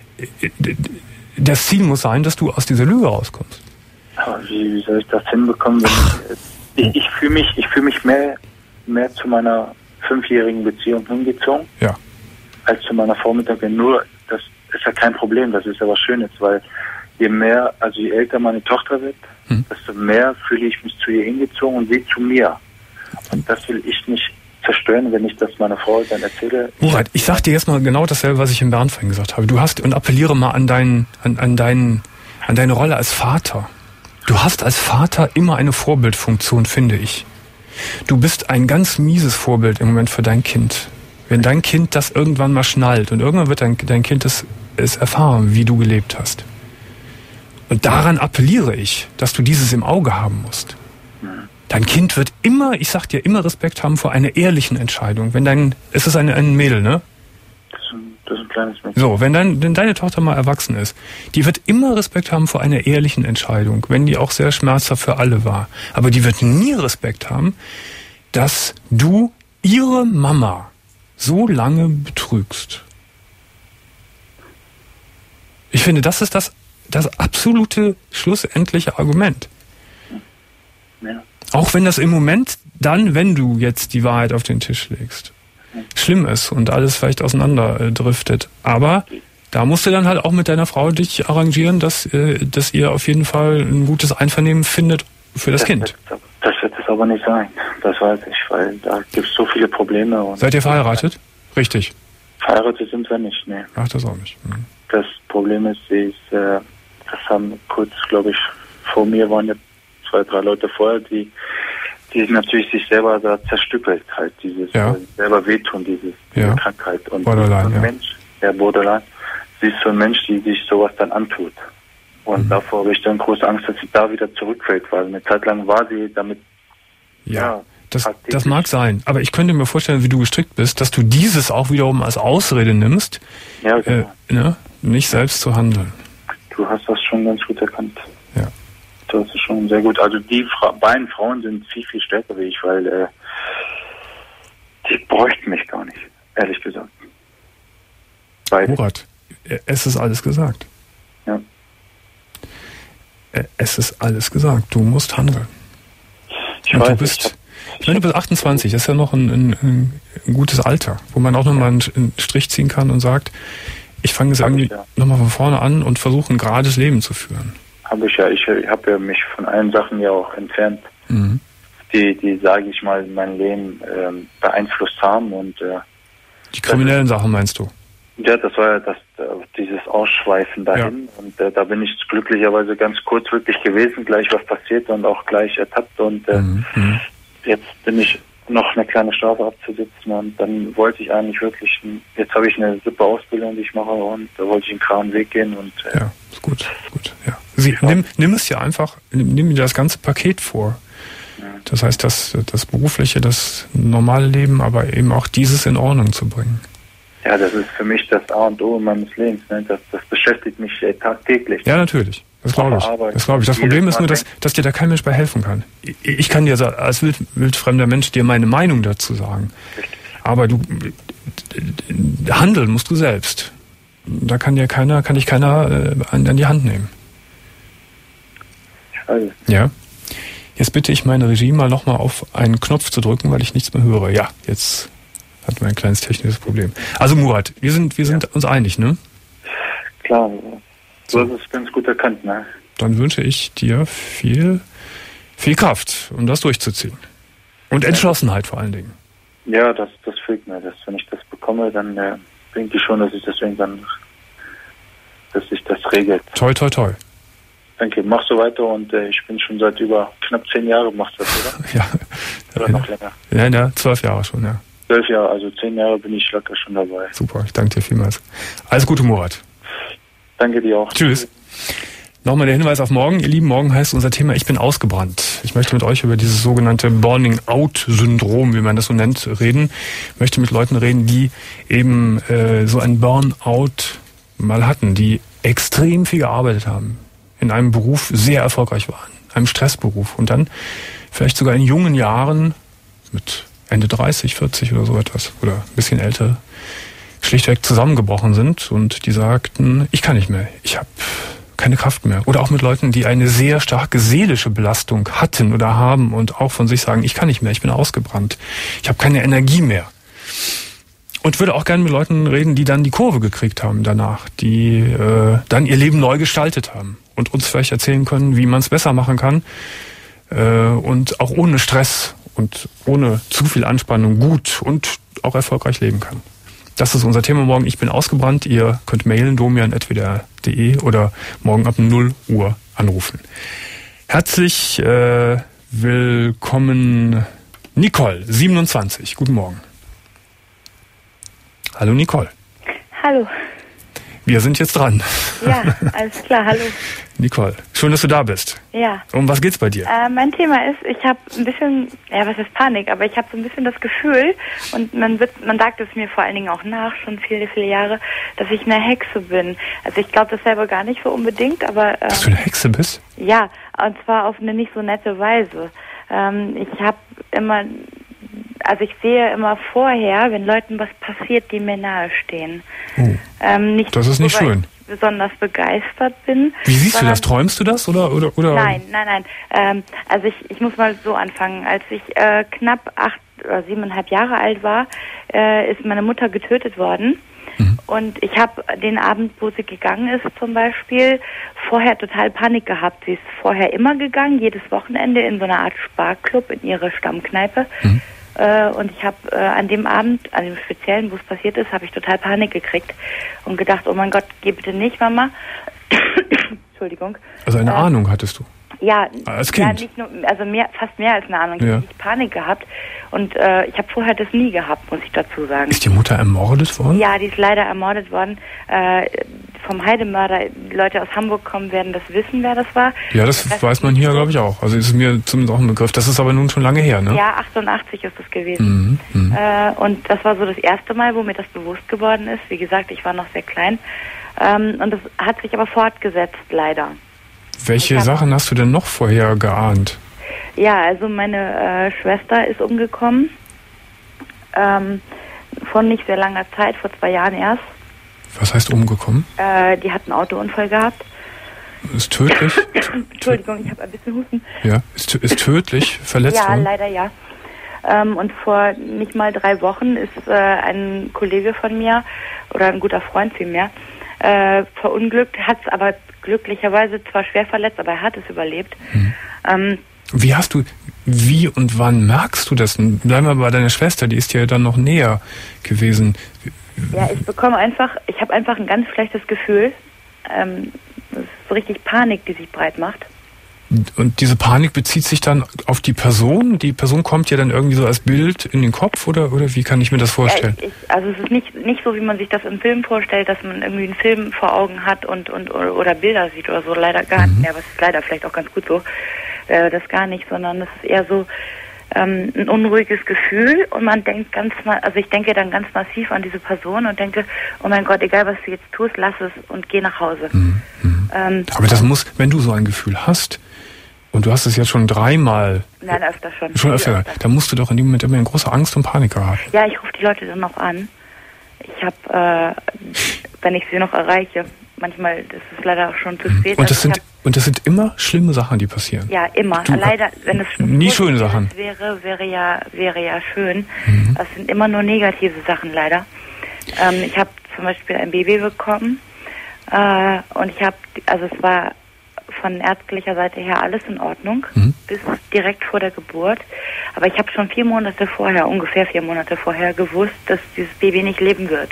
[SPEAKER 2] Das Ziel muss sein, dass du aus dieser Lüge rauskommst.
[SPEAKER 6] Aber wie, wie soll ich das hinbekommen? Wenn ich, ich fühle mich, ich fühle mich mehr, mehr zu meiner fünfjährigen Beziehung hingezogen.
[SPEAKER 2] Ja.
[SPEAKER 6] als zu meiner Frau mittaggehen. Nur, das ist ja kein Problem, das ist ja was Schönes, weil je mehr, also je älter meine Tochter wird, hm. desto mehr fühle ich mich zu ihr hingezogen und sie zu mir. Und das will ich nicht zerstören, wenn ich das meiner Frau dann erzähle.
[SPEAKER 2] Murat, ich sag dir jetzt mal genau dasselbe, was ich im Bernd vorhin gesagt habe. Du hast, und appelliere mal an deinen, an, an deinen, an deine Rolle als Vater. Du hast als Vater immer eine Vorbildfunktion, finde ich. Du bist ein ganz mieses Vorbild im Moment für dein Kind. Wenn dein Kind das irgendwann mal schnallt und irgendwann wird dein, dein Kind es, es erfahren, wie du gelebt hast. Und daran appelliere ich, dass du dieses im Auge haben musst. Dein Kind wird immer, ich sag dir, immer Respekt haben vor einer ehrlichen Entscheidung. Wenn dein, es ist ein, ein Mädel, ne?
[SPEAKER 6] Das ist ein, das ist ein kleines Mädchen.
[SPEAKER 2] So, wenn, dein, wenn deine Tochter mal erwachsen ist, die wird immer Respekt haben vor einer ehrlichen Entscheidung, wenn die auch sehr schmerzhaft für alle war. Aber die wird nie Respekt haben, dass du ihre Mama so lange betrügst. Ich finde, das ist das, das absolute schlussendliche Argument.
[SPEAKER 6] Ja.
[SPEAKER 2] Auch wenn das im Moment dann, wenn du jetzt die Wahrheit auf den Tisch legst, schlimm ist und alles vielleicht auseinander äh, driftet. Aber da musst du dann halt auch mit deiner Frau dich arrangieren, dass, äh, dass ihr auf jeden Fall ein gutes Einvernehmen findet für das, das Kind.
[SPEAKER 6] Wird, das wird es aber nicht sein. Das weiß ich, weil da gibt es so viele Probleme. Und
[SPEAKER 2] seid ihr verheiratet? Richtig.
[SPEAKER 6] Verheiratet sind wir nicht, ne.
[SPEAKER 2] Ach, das auch nicht. Mhm.
[SPEAKER 6] Das Problem ist, sie ist, äh, das haben kurz, glaube ich, vor mir waren ja zwei, drei Leute vorher, die, die natürlich sich selber da zerstückelt, halt, dieses,
[SPEAKER 2] ja.
[SPEAKER 6] äh, selber wehtun, dieses, diese
[SPEAKER 2] ja.
[SPEAKER 6] Krankheit. Und
[SPEAKER 2] Borderline,
[SPEAKER 6] so ein
[SPEAKER 2] ja.
[SPEAKER 6] Mensch, der Borderline, sie ist so ein Mensch, die sich sowas dann antut. Und mhm. davor habe ich dann große Angst, dass sie da wieder zurückfällt, weil eine Zeit lang war sie damit,
[SPEAKER 2] ja.
[SPEAKER 6] ja
[SPEAKER 2] Das, das mag sein, aber ich könnte mir vorstellen, wie du gestrickt bist, dass du dieses auch wiederum als Ausrede nimmst,
[SPEAKER 6] ja, genau.
[SPEAKER 2] äh, ne? nicht selbst zu handeln.
[SPEAKER 6] Du hast das schon ganz gut erkannt.
[SPEAKER 2] Ja.
[SPEAKER 6] Das ist schon sehr gut. Also die Fra- beiden Frauen sind viel, viel stärker wie ich, weil äh, die bräuchten mich gar nicht, ehrlich gesagt. Beide.
[SPEAKER 2] Murat, es ist alles gesagt.
[SPEAKER 6] Ja.
[SPEAKER 2] Es ist alles gesagt. Du musst handeln.
[SPEAKER 6] Ich
[SPEAKER 2] Und
[SPEAKER 6] weiß,
[SPEAKER 2] du bist,
[SPEAKER 6] ich hab,
[SPEAKER 2] ich meine, du bist achtundzwanzig, das ist ja noch ein, ein, ein gutes Alter, wo man auch nochmal einen, einen Strich ziehen kann und sagt, ich fange jetzt irgendwie ja. nochmal von vorne an und versuche ein gerades Leben zu führen.
[SPEAKER 6] Habe ich ja. Ich habe ja mich von allen Sachen ja auch entfernt,
[SPEAKER 2] mhm.
[SPEAKER 6] die, die sage ich mal, mein Leben ähm, beeinflusst haben. Und äh,
[SPEAKER 2] die kriminellen das, Sachen meinst du?
[SPEAKER 6] Ja, das war ja das, äh, dieses Ausschweifen dahin. Ja. Und äh, da bin ich glücklicherweise ganz kurz wirklich gewesen, gleich was passiert und auch gleich ertappt. Und äh,
[SPEAKER 2] mhm.
[SPEAKER 6] jetzt bin ich noch eine kleine Strafe abzusitzen und dann wollte ich eigentlich wirklich, jetzt habe ich eine super Ausbildung, die ich mache und da wollte ich einen geraden Weg gehen und äh,
[SPEAKER 2] ja, ist gut, ist gut, ja. Sie, nimm, nimm es ja einfach, nimm, nimm dir das ganze Paket vor. Ja. Das heißt, das, das berufliche, das normale Leben, aber eben auch dieses in Ordnung zu bringen.
[SPEAKER 6] Ja, das ist für mich das A und O meines Lebens, ne? das, das beschäftigt mich äh, tagtäglich.
[SPEAKER 2] Ja, natürlich. Das glaube ich. Das glaube ich. Das Problem ist nur, dass, dass dir da kein Mensch bei helfen kann. Ich kann dir als wild, wildfremder Mensch dir meine Meinung dazu sagen.
[SPEAKER 6] Richtig.
[SPEAKER 2] Aber du, handeln musst du selbst. Da kann dir keiner, kann dich keiner äh, an, an die Hand nehmen.
[SPEAKER 6] Also.
[SPEAKER 2] Ja. Jetzt bitte ich meine Regie mal nochmal auf einen Knopf zu drücken, weil ich nichts mehr höre. Ja, jetzt hatten wir ein kleines technisches Problem. Also Murat, wir sind, wir sind ja. uns einig, ne?
[SPEAKER 6] Klar. So ist es ganz gut erkannt, ne?
[SPEAKER 2] Dann wünsche ich dir viel, viel Kraft, um das durchzuziehen. Und Entschlossenheit vor allen Dingen.
[SPEAKER 6] Ja, das, das fehlt mir. Das, wenn ich das bekomme, dann äh, denke ich schon, dass ich das irgendwann, dass sich das regelt.
[SPEAKER 2] Toi, toi, toi.
[SPEAKER 6] Danke, mach so weiter und äh, ich bin schon seit über knapp zehn Jahren, machst du das, oder?
[SPEAKER 2] Ja.
[SPEAKER 6] Oder noch länger?
[SPEAKER 2] Ja, ja, zwölf Jahre schon, ja.
[SPEAKER 6] Zwölf Jahre, also zehn Jahre bin ich locker schon dabei.
[SPEAKER 2] Super, ich danke dir vielmals. Alles Gute, Murat.
[SPEAKER 6] Danke dir auch.
[SPEAKER 2] Tschüss. Nochmal der Hinweis auf morgen. Ihr Lieben, morgen heißt unser Thema Ich bin ausgebrannt. Ich möchte mit euch über dieses sogenannte Burning-out-Syndrom, wie man das so nennt, reden. Ich möchte mit Leuten reden, die eben äh, so ein Burnout mal hatten, die extrem viel gearbeitet haben, in einem Beruf sehr erfolgreich waren, einem Stressberuf und dann vielleicht sogar in jungen Jahren mit Ende dreißig, vierzig oder so etwas oder ein bisschen älter schlichtweg zusammengebrochen sind und die sagten, ich kann nicht mehr, ich habe keine Kraft mehr. Oder auch mit Leuten, die eine sehr starke seelische Belastung hatten oder haben und auch von sich sagen, ich kann nicht mehr, ich bin ausgebrannt, ich habe keine Energie mehr. Und würde auch gerne mit Leuten reden, die dann die Kurve gekriegt haben danach, die äh, dann ihr Leben neu gestaltet haben und uns vielleicht erzählen können, wie man es besser machen kann äh, und auch ohne Stress und ohne zu viel Anspannung gut und auch erfolgreich leben kann. Das ist unser Thema morgen. Ich bin ausgebrannt. Ihr könnt mailen domian at w d r punkt d e oder morgen ab null Uhr anrufen. Herzlich äh, willkommen Nicole, siebenundzwanzig. Guten Morgen. Hallo Nicole.
[SPEAKER 7] Hallo.
[SPEAKER 2] Wir sind jetzt dran.
[SPEAKER 7] Ja, alles klar, hallo.
[SPEAKER 2] Nicole, schön, dass du da bist.
[SPEAKER 7] Ja.
[SPEAKER 2] Um was geht's bei dir?
[SPEAKER 7] Äh, mein Thema ist, ich habe ein bisschen, ja, was ist Panik, aber ich habe so ein bisschen das Gefühl, und man wird, man sagt es mir vor allen Dingen auch nach, schon viele, viele Jahre, dass ich eine Hexe bin. Also ich glaube das selber gar nicht so unbedingt, aber... Ähm,
[SPEAKER 2] dass du eine Hexe bist?
[SPEAKER 7] Ja, und zwar auf eine nicht so nette Weise. Ähm, ich habe immer... Also ich sehe immer vorher, wenn Leuten was passiert, die mir nahestehen.
[SPEAKER 2] Oh.
[SPEAKER 7] Ähm, nicht
[SPEAKER 2] das ist nicht
[SPEAKER 7] so,
[SPEAKER 2] schön.
[SPEAKER 7] Ich besonders begeistert bin.
[SPEAKER 2] Wie siehst du das? Träumst du das oder oder oder?
[SPEAKER 7] Nein, nein, nein. Ähm, also ich ich muss mal so anfangen. Als ich äh, knapp acht oder siebeneinhalb Jahre alt war, äh, ist meine Mutter getötet worden. Mhm. Und ich habe den Abend, wo sie gegangen ist, zum Beispiel, vorher total Panik gehabt. Sie ist vorher immer gegangen, jedes Wochenende in so einer Art Sparklub in ihre Stammkneipe. Mhm. Und ich habe äh, an dem Abend, an dem Speziellen, wo es passiert ist, habe ich total Panik gekriegt und gedacht, oh mein Gott, geh bitte nicht, Mama. Entschuldigung.
[SPEAKER 2] Also eine äh, Ahnung hattest du?
[SPEAKER 7] Ja,
[SPEAKER 2] als Kind?
[SPEAKER 7] Ja, nicht nur, also mehr, fast mehr als eine Ahnung. Ich
[SPEAKER 2] ja.
[SPEAKER 7] habe Panik gehabt und äh, ich habe vorher das nie gehabt, muss ich dazu sagen.
[SPEAKER 2] Ist die Mutter ermordet worden?
[SPEAKER 7] Ja, die ist leider ermordet worden. Äh, vom Heidemörder. Die Leute aus Hamburg kommen, werden das wissen, wer das war.
[SPEAKER 2] Ja, das, das weiß man hier, glaube ich, auch. Also ist mir zumindest auch ein Begriff. Das ist aber nun schon lange her, ne?
[SPEAKER 7] Ja, achtundachtzig ist das gewesen. Mhm, äh, und das war so das erste Mal, wo mir das bewusst geworden ist. Wie gesagt, ich war noch sehr klein. Ähm, und das hat sich aber fortgesetzt, leider.
[SPEAKER 2] Welche Sachen hast du denn noch vorher geahnt?
[SPEAKER 7] Ja, also meine äh, Schwester ist umgekommen. Ähm, von nicht sehr langer Zeit, vor zwei Jahren erst.
[SPEAKER 2] Was heißt umgekommen?
[SPEAKER 7] Äh, die hat einen Autounfall gehabt.
[SPEAKER 2] Ist tödlich?
[SPEAKER 7] Entschuldigung, ich habe ein bisschen Husten.
[SPEAKER 2] Ja, ist, ist tödlich verletzt
[SPEAKER 7] ja,
[SPEAKER 2] worden?
[SPEAKER 7] Ja, leider ja. Ähm, und vor nicht mal drei Wochen ist äh, ein Kollege von mir, oder ein guter Freund vielmehr, äh, verunglückt, hat es aber glücklicherweise zwar schwer verletzt, aber er hat es überlebt.
[SPEAKER 2] Hm.
[SPEAKER 7] Ähm,
[SPEAKER 2] wie hast du, wie und wann merkst du das? Bleiben wir bei deiner Schwester, die ist ja dann noch näher gewesen.
[SPEAKER 7] Ja, ich bekomme einfach, ich habe einfach ein ganz schlechtes Gefühl. Ähm, das ist so richtig Panik, die sich breit macht.
[SPEAKER 2] Und diese Panik bezieht sich dann auf die Person? Die Person kommt ja dann irgendwie so als Bild in den Kopf oder, oder wie kann ich mir das vorstellen?
[SPEAKER 7] Ja, ich, also es ist nicht, nicht so, wie man sich das im Film vorstellt, dass man irgendwie einen Film vor Augen hat und, und oder Bilder sieht oder so. Leider gar
[SPEAKER 2] mhm.
[SPEAKER 7] nicht. Ja, was ist leider vielleicht auch ganz gut so. Äh, das gar nicht, sondern es ist eher so ähm, ein unruhiges Gefühl und man denkt ganz, also ich denke dann ganz massiv an diese Person und denke, oh mein Gott, egal was du jetzt tust, lass es und geh nach Hause.
[SPEAKER 2] Mhm.
[SPEAKER 7] Ähm,
[SPEAKER 2] Aber das muss, wenn du so ein Gefühl hast, und du hast es jetzt schon dreimal.
[SPEAKER 7] Nein, öfter schon.
[SPEAKER 2] Schon öfter. öfter. Da musst du doch in dem Moment immer in großer Angst und Panik haben.
[SPEAKER 7] Ja, ich rufe die Leute dann noch an. Ich habe, äh, wenn ich sie noch erreiche, manchmal ist es leider auch schon zu spät.
[SPEAKER 2] Und das,
[SPEAKER 7] also
[SPEAKER 2] sind, und das sind immer schlimme Sachen, die passieren?
[SPEAKER 7] Ja, immer. Du, leider, wenn es
[SPEAKER 2] nie schöne Sachen
[SPEAKER 7] wäre, wäre ja, wäre ja schön. Mhm. Das sind immer nur negative Sachen, leider. Ähm, ich habe zum Beispiel ein Baby bekommen äh, und ich habe, also es war von ärztlicher Seite her alles in Ordnung, mhm. bis direkt vor der Geburt. Aber ich habe schon vier Monate vorher, ungefähr vier Monate vorher, gewusst, dass dieses Baby nicht leben wird.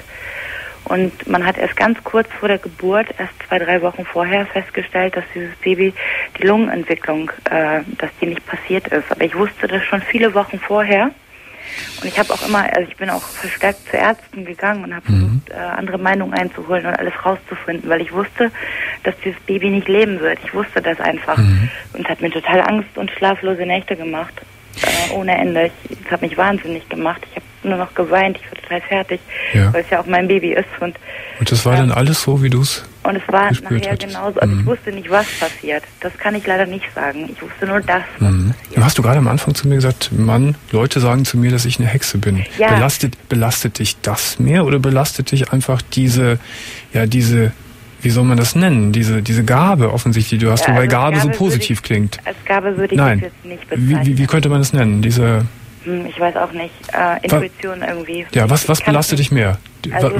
[SPEAKER 7] Und man hat erst ganz kurz vor der Geburt, erst zwei, drei Wochen vorher, festgestellt, dass dieses Baby, die Lungenentwicklung, äh, dass die nicht passiert ist. Aber ich wusste das schon viele Wochen vorher. Und ich habe auch immer, also ich bin auch verstärkt zu Ärzten gegangen und habe
[SPEAKER 2] mhm.
[SPEAKER 7] versucht, äh, andere Meinungen einzuholen und alles rauszufinden, weil ich wusste, dass dieses Baby nicht leben wird. Ich wusste das einfach. Mhm. Und es hat mir total Angst und schlaflose Nächte gemacht. Äh, ohne Ende. Es hat mich wahnsinnig gemacht. Ich habe nur noch geweint. Ich war total fertig,
[SPEAKER 2] ja.
[SPEAKER 7] weil es ja auch mein Baby ist. Und,
[SPEAKER 2] und das war äh, dann alles so, wie du es
[SPEAKER 7] Und es war nachher
[SPEAKER 2] hattest.
[SPEAKER 7] genauso. Also
[SPEAKER 2] mhm.
[SPEAKER 7] ich wusste nicht, was passiert. Das kann ich leider nicht sagen. Ich wusste nur das, was
[SPEAKER 2] mhm.
[SPEAKER 7] passiert.
[SPEAKER 2] Hast du gerade am Anfang zu mir gesagt, Mann, Leute sagen zu mir, dass ich eine Hexe bin.
[SPEAKER 7] Ja.
[SPEAKER 2] Belastet, belastet dich das mehr oder belastet dich einfach diese, ja, diese, wie soll man das nennen? Diese, diese Gabe offensichtlich, die du hast,
[SPEAKER 7] Ja,
[SPEAKER 2] wobei
[SPEAKER 7] also
[SPEAKER 2] Gabe,
[SPEAKER 7] Gabe
[SPEAKER 2] so positiv
[SPEAKER 7] ich,
[SPEAKER 2] klingt.
[SPEAKER 7] Als Gabe würde ich
[SPEAKER 2] Nein.
[SPEAKER 7] das jetzt nicht bezeichnen.
[SPEAKER 2] Wie, wie, wie könnte man das nennen? Diese
[SPEAKER 7] hm, ich weiß auch nicht, äh, Intuition was, irgendwie.
[SPEAKER 2] Ja, was, was belastet dich mehr?
[SPEAKER 7] Also,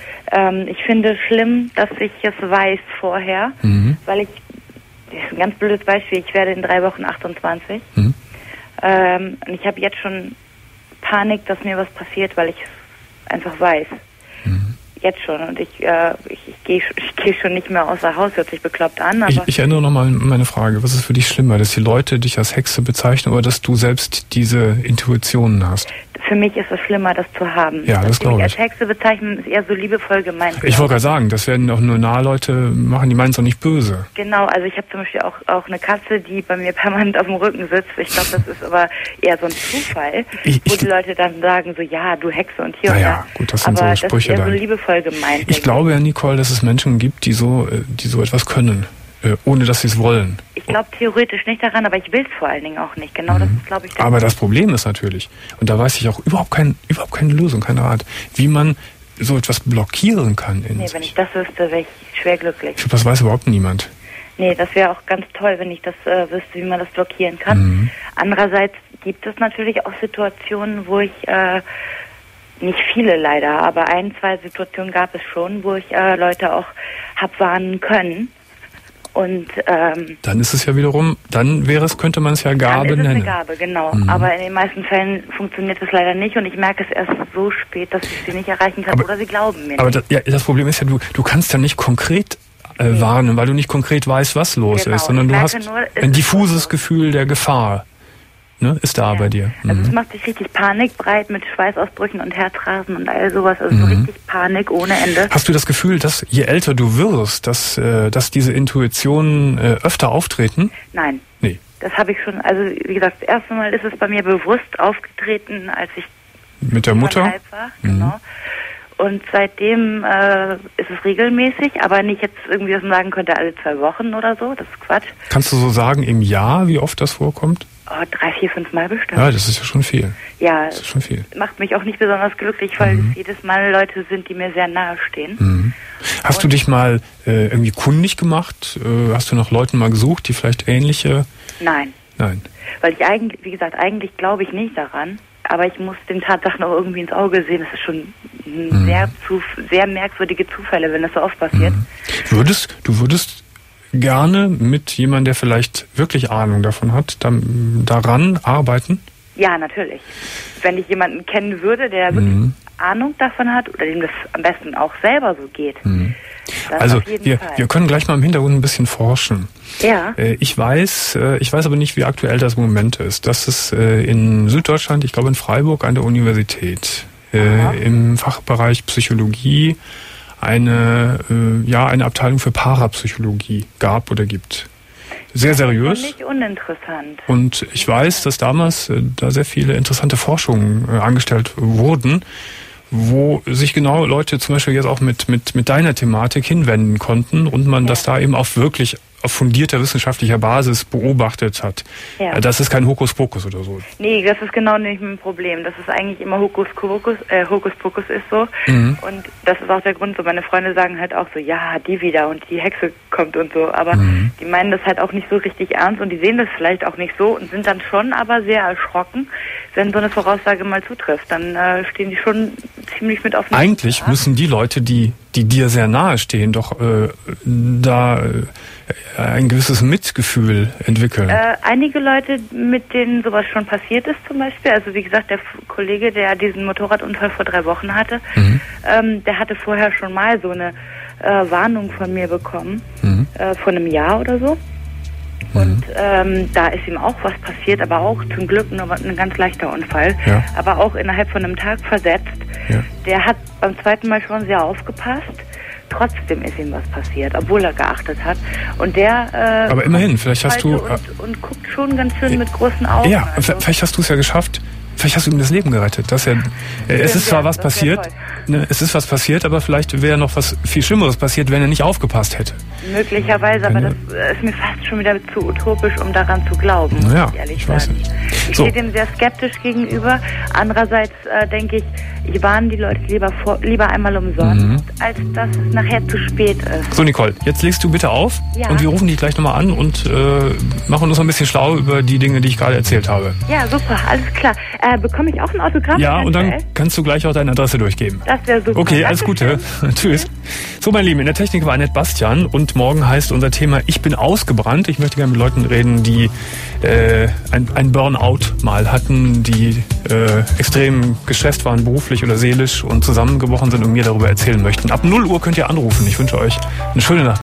[SPEAKER 7] ähm, ich finde es schlimm, dass ich es weiß vorher, mhm. weil ich, das ist ein ganz blödes Beispiel, ich werde in drei Wochen achtundzwanzig. Mhm. Ähm, und ich habe jetzt schon Panik, dass mir was passiert, weil ich es einfach weiß. Mhm. Jetzt schon. Und ich, äh, ich, ich gehe ich geh schon nicht mehr außer Haus, hört sich bekloppt an. Aber
[SPEAKER 2] ich, ich erinnere nochmal meine Frage. Was ist für dich schlimmer, dass die Leute dich als Hexe bezeichnen oder dass du selbst diese Intuitionen hast?
[SPEAKER 7] Für mich ist es schlimmer, das zu haben.
[SPEAKER 2] Ja, das glaube ich.
[SPEAKER 7] Als Hexe bezeichnen ist eher so liebevoll gemeint.
[SPEAKER 2] Ich wollte gerade sagen, das werden auch nur nahe Leute machen, die meinen es auch nicht böse.
[SPEAKER 7] Genau, also ich habe zum Beispiel auch, auch eine Katze, die bei mir permanent auf dem Rücken sitzt. Ich glaube, das ist aber eher so ein Zufall, ich, wo ich, die Leute dann sagen so, ja, du Hexe und hier
[SPEAKER 2] naja,
[SPEAKER 7] und da.
[SPEAKER 2] Gut, das sind
[SPEAKER 7] aber
[SPEAKER 2] so Sprüche
[SPEAKER 7] das ist eher
[SPEAKER 2] dann.
[SPEAKER 7] so liebevoll gemeint.
[SPEAKER 2] Ich glaube ja, Nicole, dass es Menschen gibt, die so, die so etwas können, ohne dass sie es wollen.
[SPEAKER 7] Ich glaube theoretisch nicht daran, aber ich will es vor allen Dingen auch nicht. Genau, mhm. das ist, glaube ich.
[SPEAKER 2] Aber das Problem ist natürlich, und da weiß ich auch überhaupt, kein, überhaupt keine Lösung, keinen Rat, wie man so etwas blockieren kann in
[SPEAKER 7] Nee,
[SPEAKER 2] sich.
[SPEAKER 7] Wenn ich das wüsste, wäre ich schwer glücklich.
[SPEAKER 2] Ich glaube, das weiß überhaupt niemand.
[SPEAKER 7] Nee, das wäre auch ganz toll, wenn ich das äh, wüsste, wie man das blockieren kann. Mhm. Andererseits gibt es natürlich auch Situationen, wo ich, äh, nicht viele leider, aber ein, zwei Situationen gab es schon, wo ich äh, Leute auch hab warnen können. Und ähm,
[SPEAKER 2] dann ist es ja wiederum, dann wäre es, könnte man es ja Gabe
[SPEAKER 7] dann ist es
[SPEAKER 2] nennen.
[SPEAKER 7] Eine Gabe, genau.
[SPEAKER 2] Mhm.
[SPEAKER 7] Aber in den meisten Fällen funktioniert es leider nicht und ich merke es erst so spät, dass ich sie nicht erreichen kann, aber, oder sie glauben mir
[SPEAKER 2] aber
[SPEAKER 7] nicht.
[SPEAKER 2] Das, ja, das Problem ist ja, du, du kannst ja nicht konkret äh, nee. warnen, weil du nicht konkret weißt, was los
[SPEAKER 7] genau.
[SPEAKER 2] ist, sondern
[SPEAKER 7] ich
[SPEAKER 2] du hast
[SPEAKER 7] nur,
[SPEAKER 2] ein diffuses Gefühl der Gefahr. Ne, ist da ja. bei dir. Mhm.
[SPEAKER 7] Also es macht sich richtig Panik breit mit Schweißausbrüchen und Herzrasen und all sowas. Also mhm. so richtig Panik ohne Ende.
[SPEAKER 2] Hast du das Gefühl, dass je älter du wirst, dass, äh, dass diese Intuitionen äh, öfter auftreten?
[SPEAKER 7] Nein.
[SPEAKER 2] Nee.
[SPEAKER 7] Das habe ich schon, also wie gesagt, das erste Mal ist es bei mir bewusst aufgetreten, als ich
[SPEAKER 2] mit der Mutter
[SPEAKER 7] war. Mhm. Genau. Und seitdem äh, ist es regelmäßig, aber nicht jetzt irgendwie, dass man sagen könnte, alle zwei Wochen oder so. Das ist Quatsch.
[SPEAKER 2] Kannst du so sagen im Jahr, wie oft das vorkommt?
[SPEAKER 7] Oh, drei, vier, fünf Mal bestimmt.
[SPEAKER 2] Ja, das ist ja schon viel.
[SPEAKER 7] Ja,
[SPEAKER 2] das ist schon viel.
[SPEAKER 7] Macht mich auch nicht besonders glücklich, weil
[SPEAKER 2] mhm.
[SPEAKER 7] es jedes Mal Leute sind, die mir sehr nahe stehen.
[SPEAKER 2] Mhm. Hast Und du dich mal äh, irgendwie kundig gemacht? Äh, hast du nach Leuten mal gesucht, die vielleicht ähnliche...
[SPEAKER 7] Nein.
[SPEAKER 2] Nein.
[SPEAKER 7] Weil ich eigentlich, wie gesagt, eigentlich glaube ich nicht daran, aber ich muss den Tatsachen auch irgendwie ins Auge sehen. Das ist schon mhm. sehr, zu, sehr merkwürdige Zufälle, wenn das so oft passiert.
[SPEAKER 2] Mhm. Würdest, du würdest... gerne mit jemandem, der vielleicht wirklich Ahnung davon hat, dann, daran arbeiten?
[SPEAKER 7] Ja, natürlich. Wenn ich jemanden kennen würde, der wirklich mhm. Ahnung davon hat oder dem das am besten auch selber so geht.
[SPEAKER 2] Mhm. Also wir, wir können gleich mal im Hintergrund ein bisschen forschen.
[SPEAKER 7] Ja.
[SPEAKER 2] Ich weiß, ich weiß aber nicht, wie aktuell das im Moment ist. Das ist in Süddeutschland, ich glaube in Freiburg an der Universität, Aha. im Fachbereich Psychologie eine, äh, ja, eine Abteilung für Parapsychologie gab oder gibt. Sehr seriös.
[SPEAKER 7] Nicht uninteressant.
[SPEAKER 2] Und ich weiß, dass damals äh, da sehr viele interessante Forschungen äh, angestellt wurden, wo sich genau Leute zum Beispiel jetzt auch mit, mit, mit deiner Thematik hinwenden konnten und man ja. das da eben auf wirklich auf fundierter wissenschaftlicher Basis beobachtet hat. Ja. Das ist kein Hokuspokus oder so.
[SPEAKER 7] Nee, das ist genau nicht mein Problem. Das ist eigentlich immer Hokuspokus, äh, Hokuspokus ist so. Mhm. Und das ist auch der Grund, so meine Freunde sagen halt auch so, ja, die wieder und die Hexe kommt und so. Aber mhm. die meinen das halt auch nicht so richtig ernst und die sehen das vielleicht auch nicht so und sind dann schon aber sehr erschrocken, wenn so eine Voraussage mal zutrifft. Dann äh, stehen die schon ziemlich mit auf den
[SPEAKER 2] Eigentlich Tag. Müssen die Leute, die, die dir sehr nahe stehen, doch äh, da äh, ein gewisses Mitgefühl entwickeln.
[SPEAKER 7] Äh, einige Leute, mit denen sowas schon passiert ist zum Beispiel, also wie gesagt, der F- Kollege, der diesen Motorradunfall vor drei Wochen hatte, mhm. ähm, der hatte vorher schon mal so eine äh, Warnung von mir bekommen, mhm. äh, vor einem Jahr oder so. Und ähm, da ist ihm auch was passiert, aber auch zum Glück nur ein ganz leichter Unfall, ja. aber auch innerhalb von einem Tag versetzt. Ja. Der hat beim zweiten Mal schon sehr aufgepasst. Trotzdem ist ihm was passiert, obwohl er geachtet hat. Und der. Äh,
[SPEAKER 2] aber immerhin, vielleicht hast du.
[SPEAKER 7] Und, und guckt schon ganz schön äh, mit großen Augen.
[SPEAKER 2] Ja, also. Vielleicht hast du es ja geschafft. Vielleicht hast du ihm das Leben gerettet. Dass er, äh, es ist zwar was passiert, ne, es ist was passiert, aber vielleicht wäre noch was viel Schlimmeres passiert, wenn er nicht aufgepasst hätte.
[SPEAKER 7] Möglicherweise, aber das ist mir fast schon wieder zu utopisch, um daran zu glauben, muss
[SPEAKER 2] ja,
[SPEAKER 7] ich ehrlich
[SPEAKER 2] ich
[SPEAKER 7] sagen.
[SPEAKER 2] weiß nicht.
[SPEAKER 7] Ich
[SPEAKER 2] So.
[SPEAKER 7] stehe dem sehr skeptisch gegenüber. Andererseits äh, denke ich, ich warne die Leute lieber vor, lieber einmal umsonst,
[SPEAKER 2] Mhm.
[SPEAKER 7] als dass es nachher zu spät ist.
[SPEAKER 2] So, Nicole, jetzt legst du bitte auf
[SPEAKER 7] Ja.
[SPEAKER 2] und wir rufen dich gleich nochmal an und äh, machen uns noch ein bisschen schlau über die Dinge, die ich gerade erzählt habe.
[SPEAKER 7] Ja, super, alles klar. Äh, bekomme ich auch ein Autogramm?
[SPEAKER 2] Ja, und dann
[SPEAKER 7] eventuell?
[SPEAKER 2] kannst du gleich auch deine Adresse durchgeben.
[SPEAKER 7] Das wäre super.
[SPEAKER 2] Okay, alles Gute. Tschüss. So, mein Lieben, in der Technik war Annette Bastian und morgen heißt unser Thema Ich bin ausgebrannt. Ich möchte gerne mit Leuten reden, die äh, ein, ein Burnout mal hatten, die äh, extrem gestresst waren, beruflich oder seelisch und zusammengebrochen sind und mir darüber erzählen möchten. Ab null Uhr könnt ihr anrufen. Ich wünsche euch eine schöne Nacht.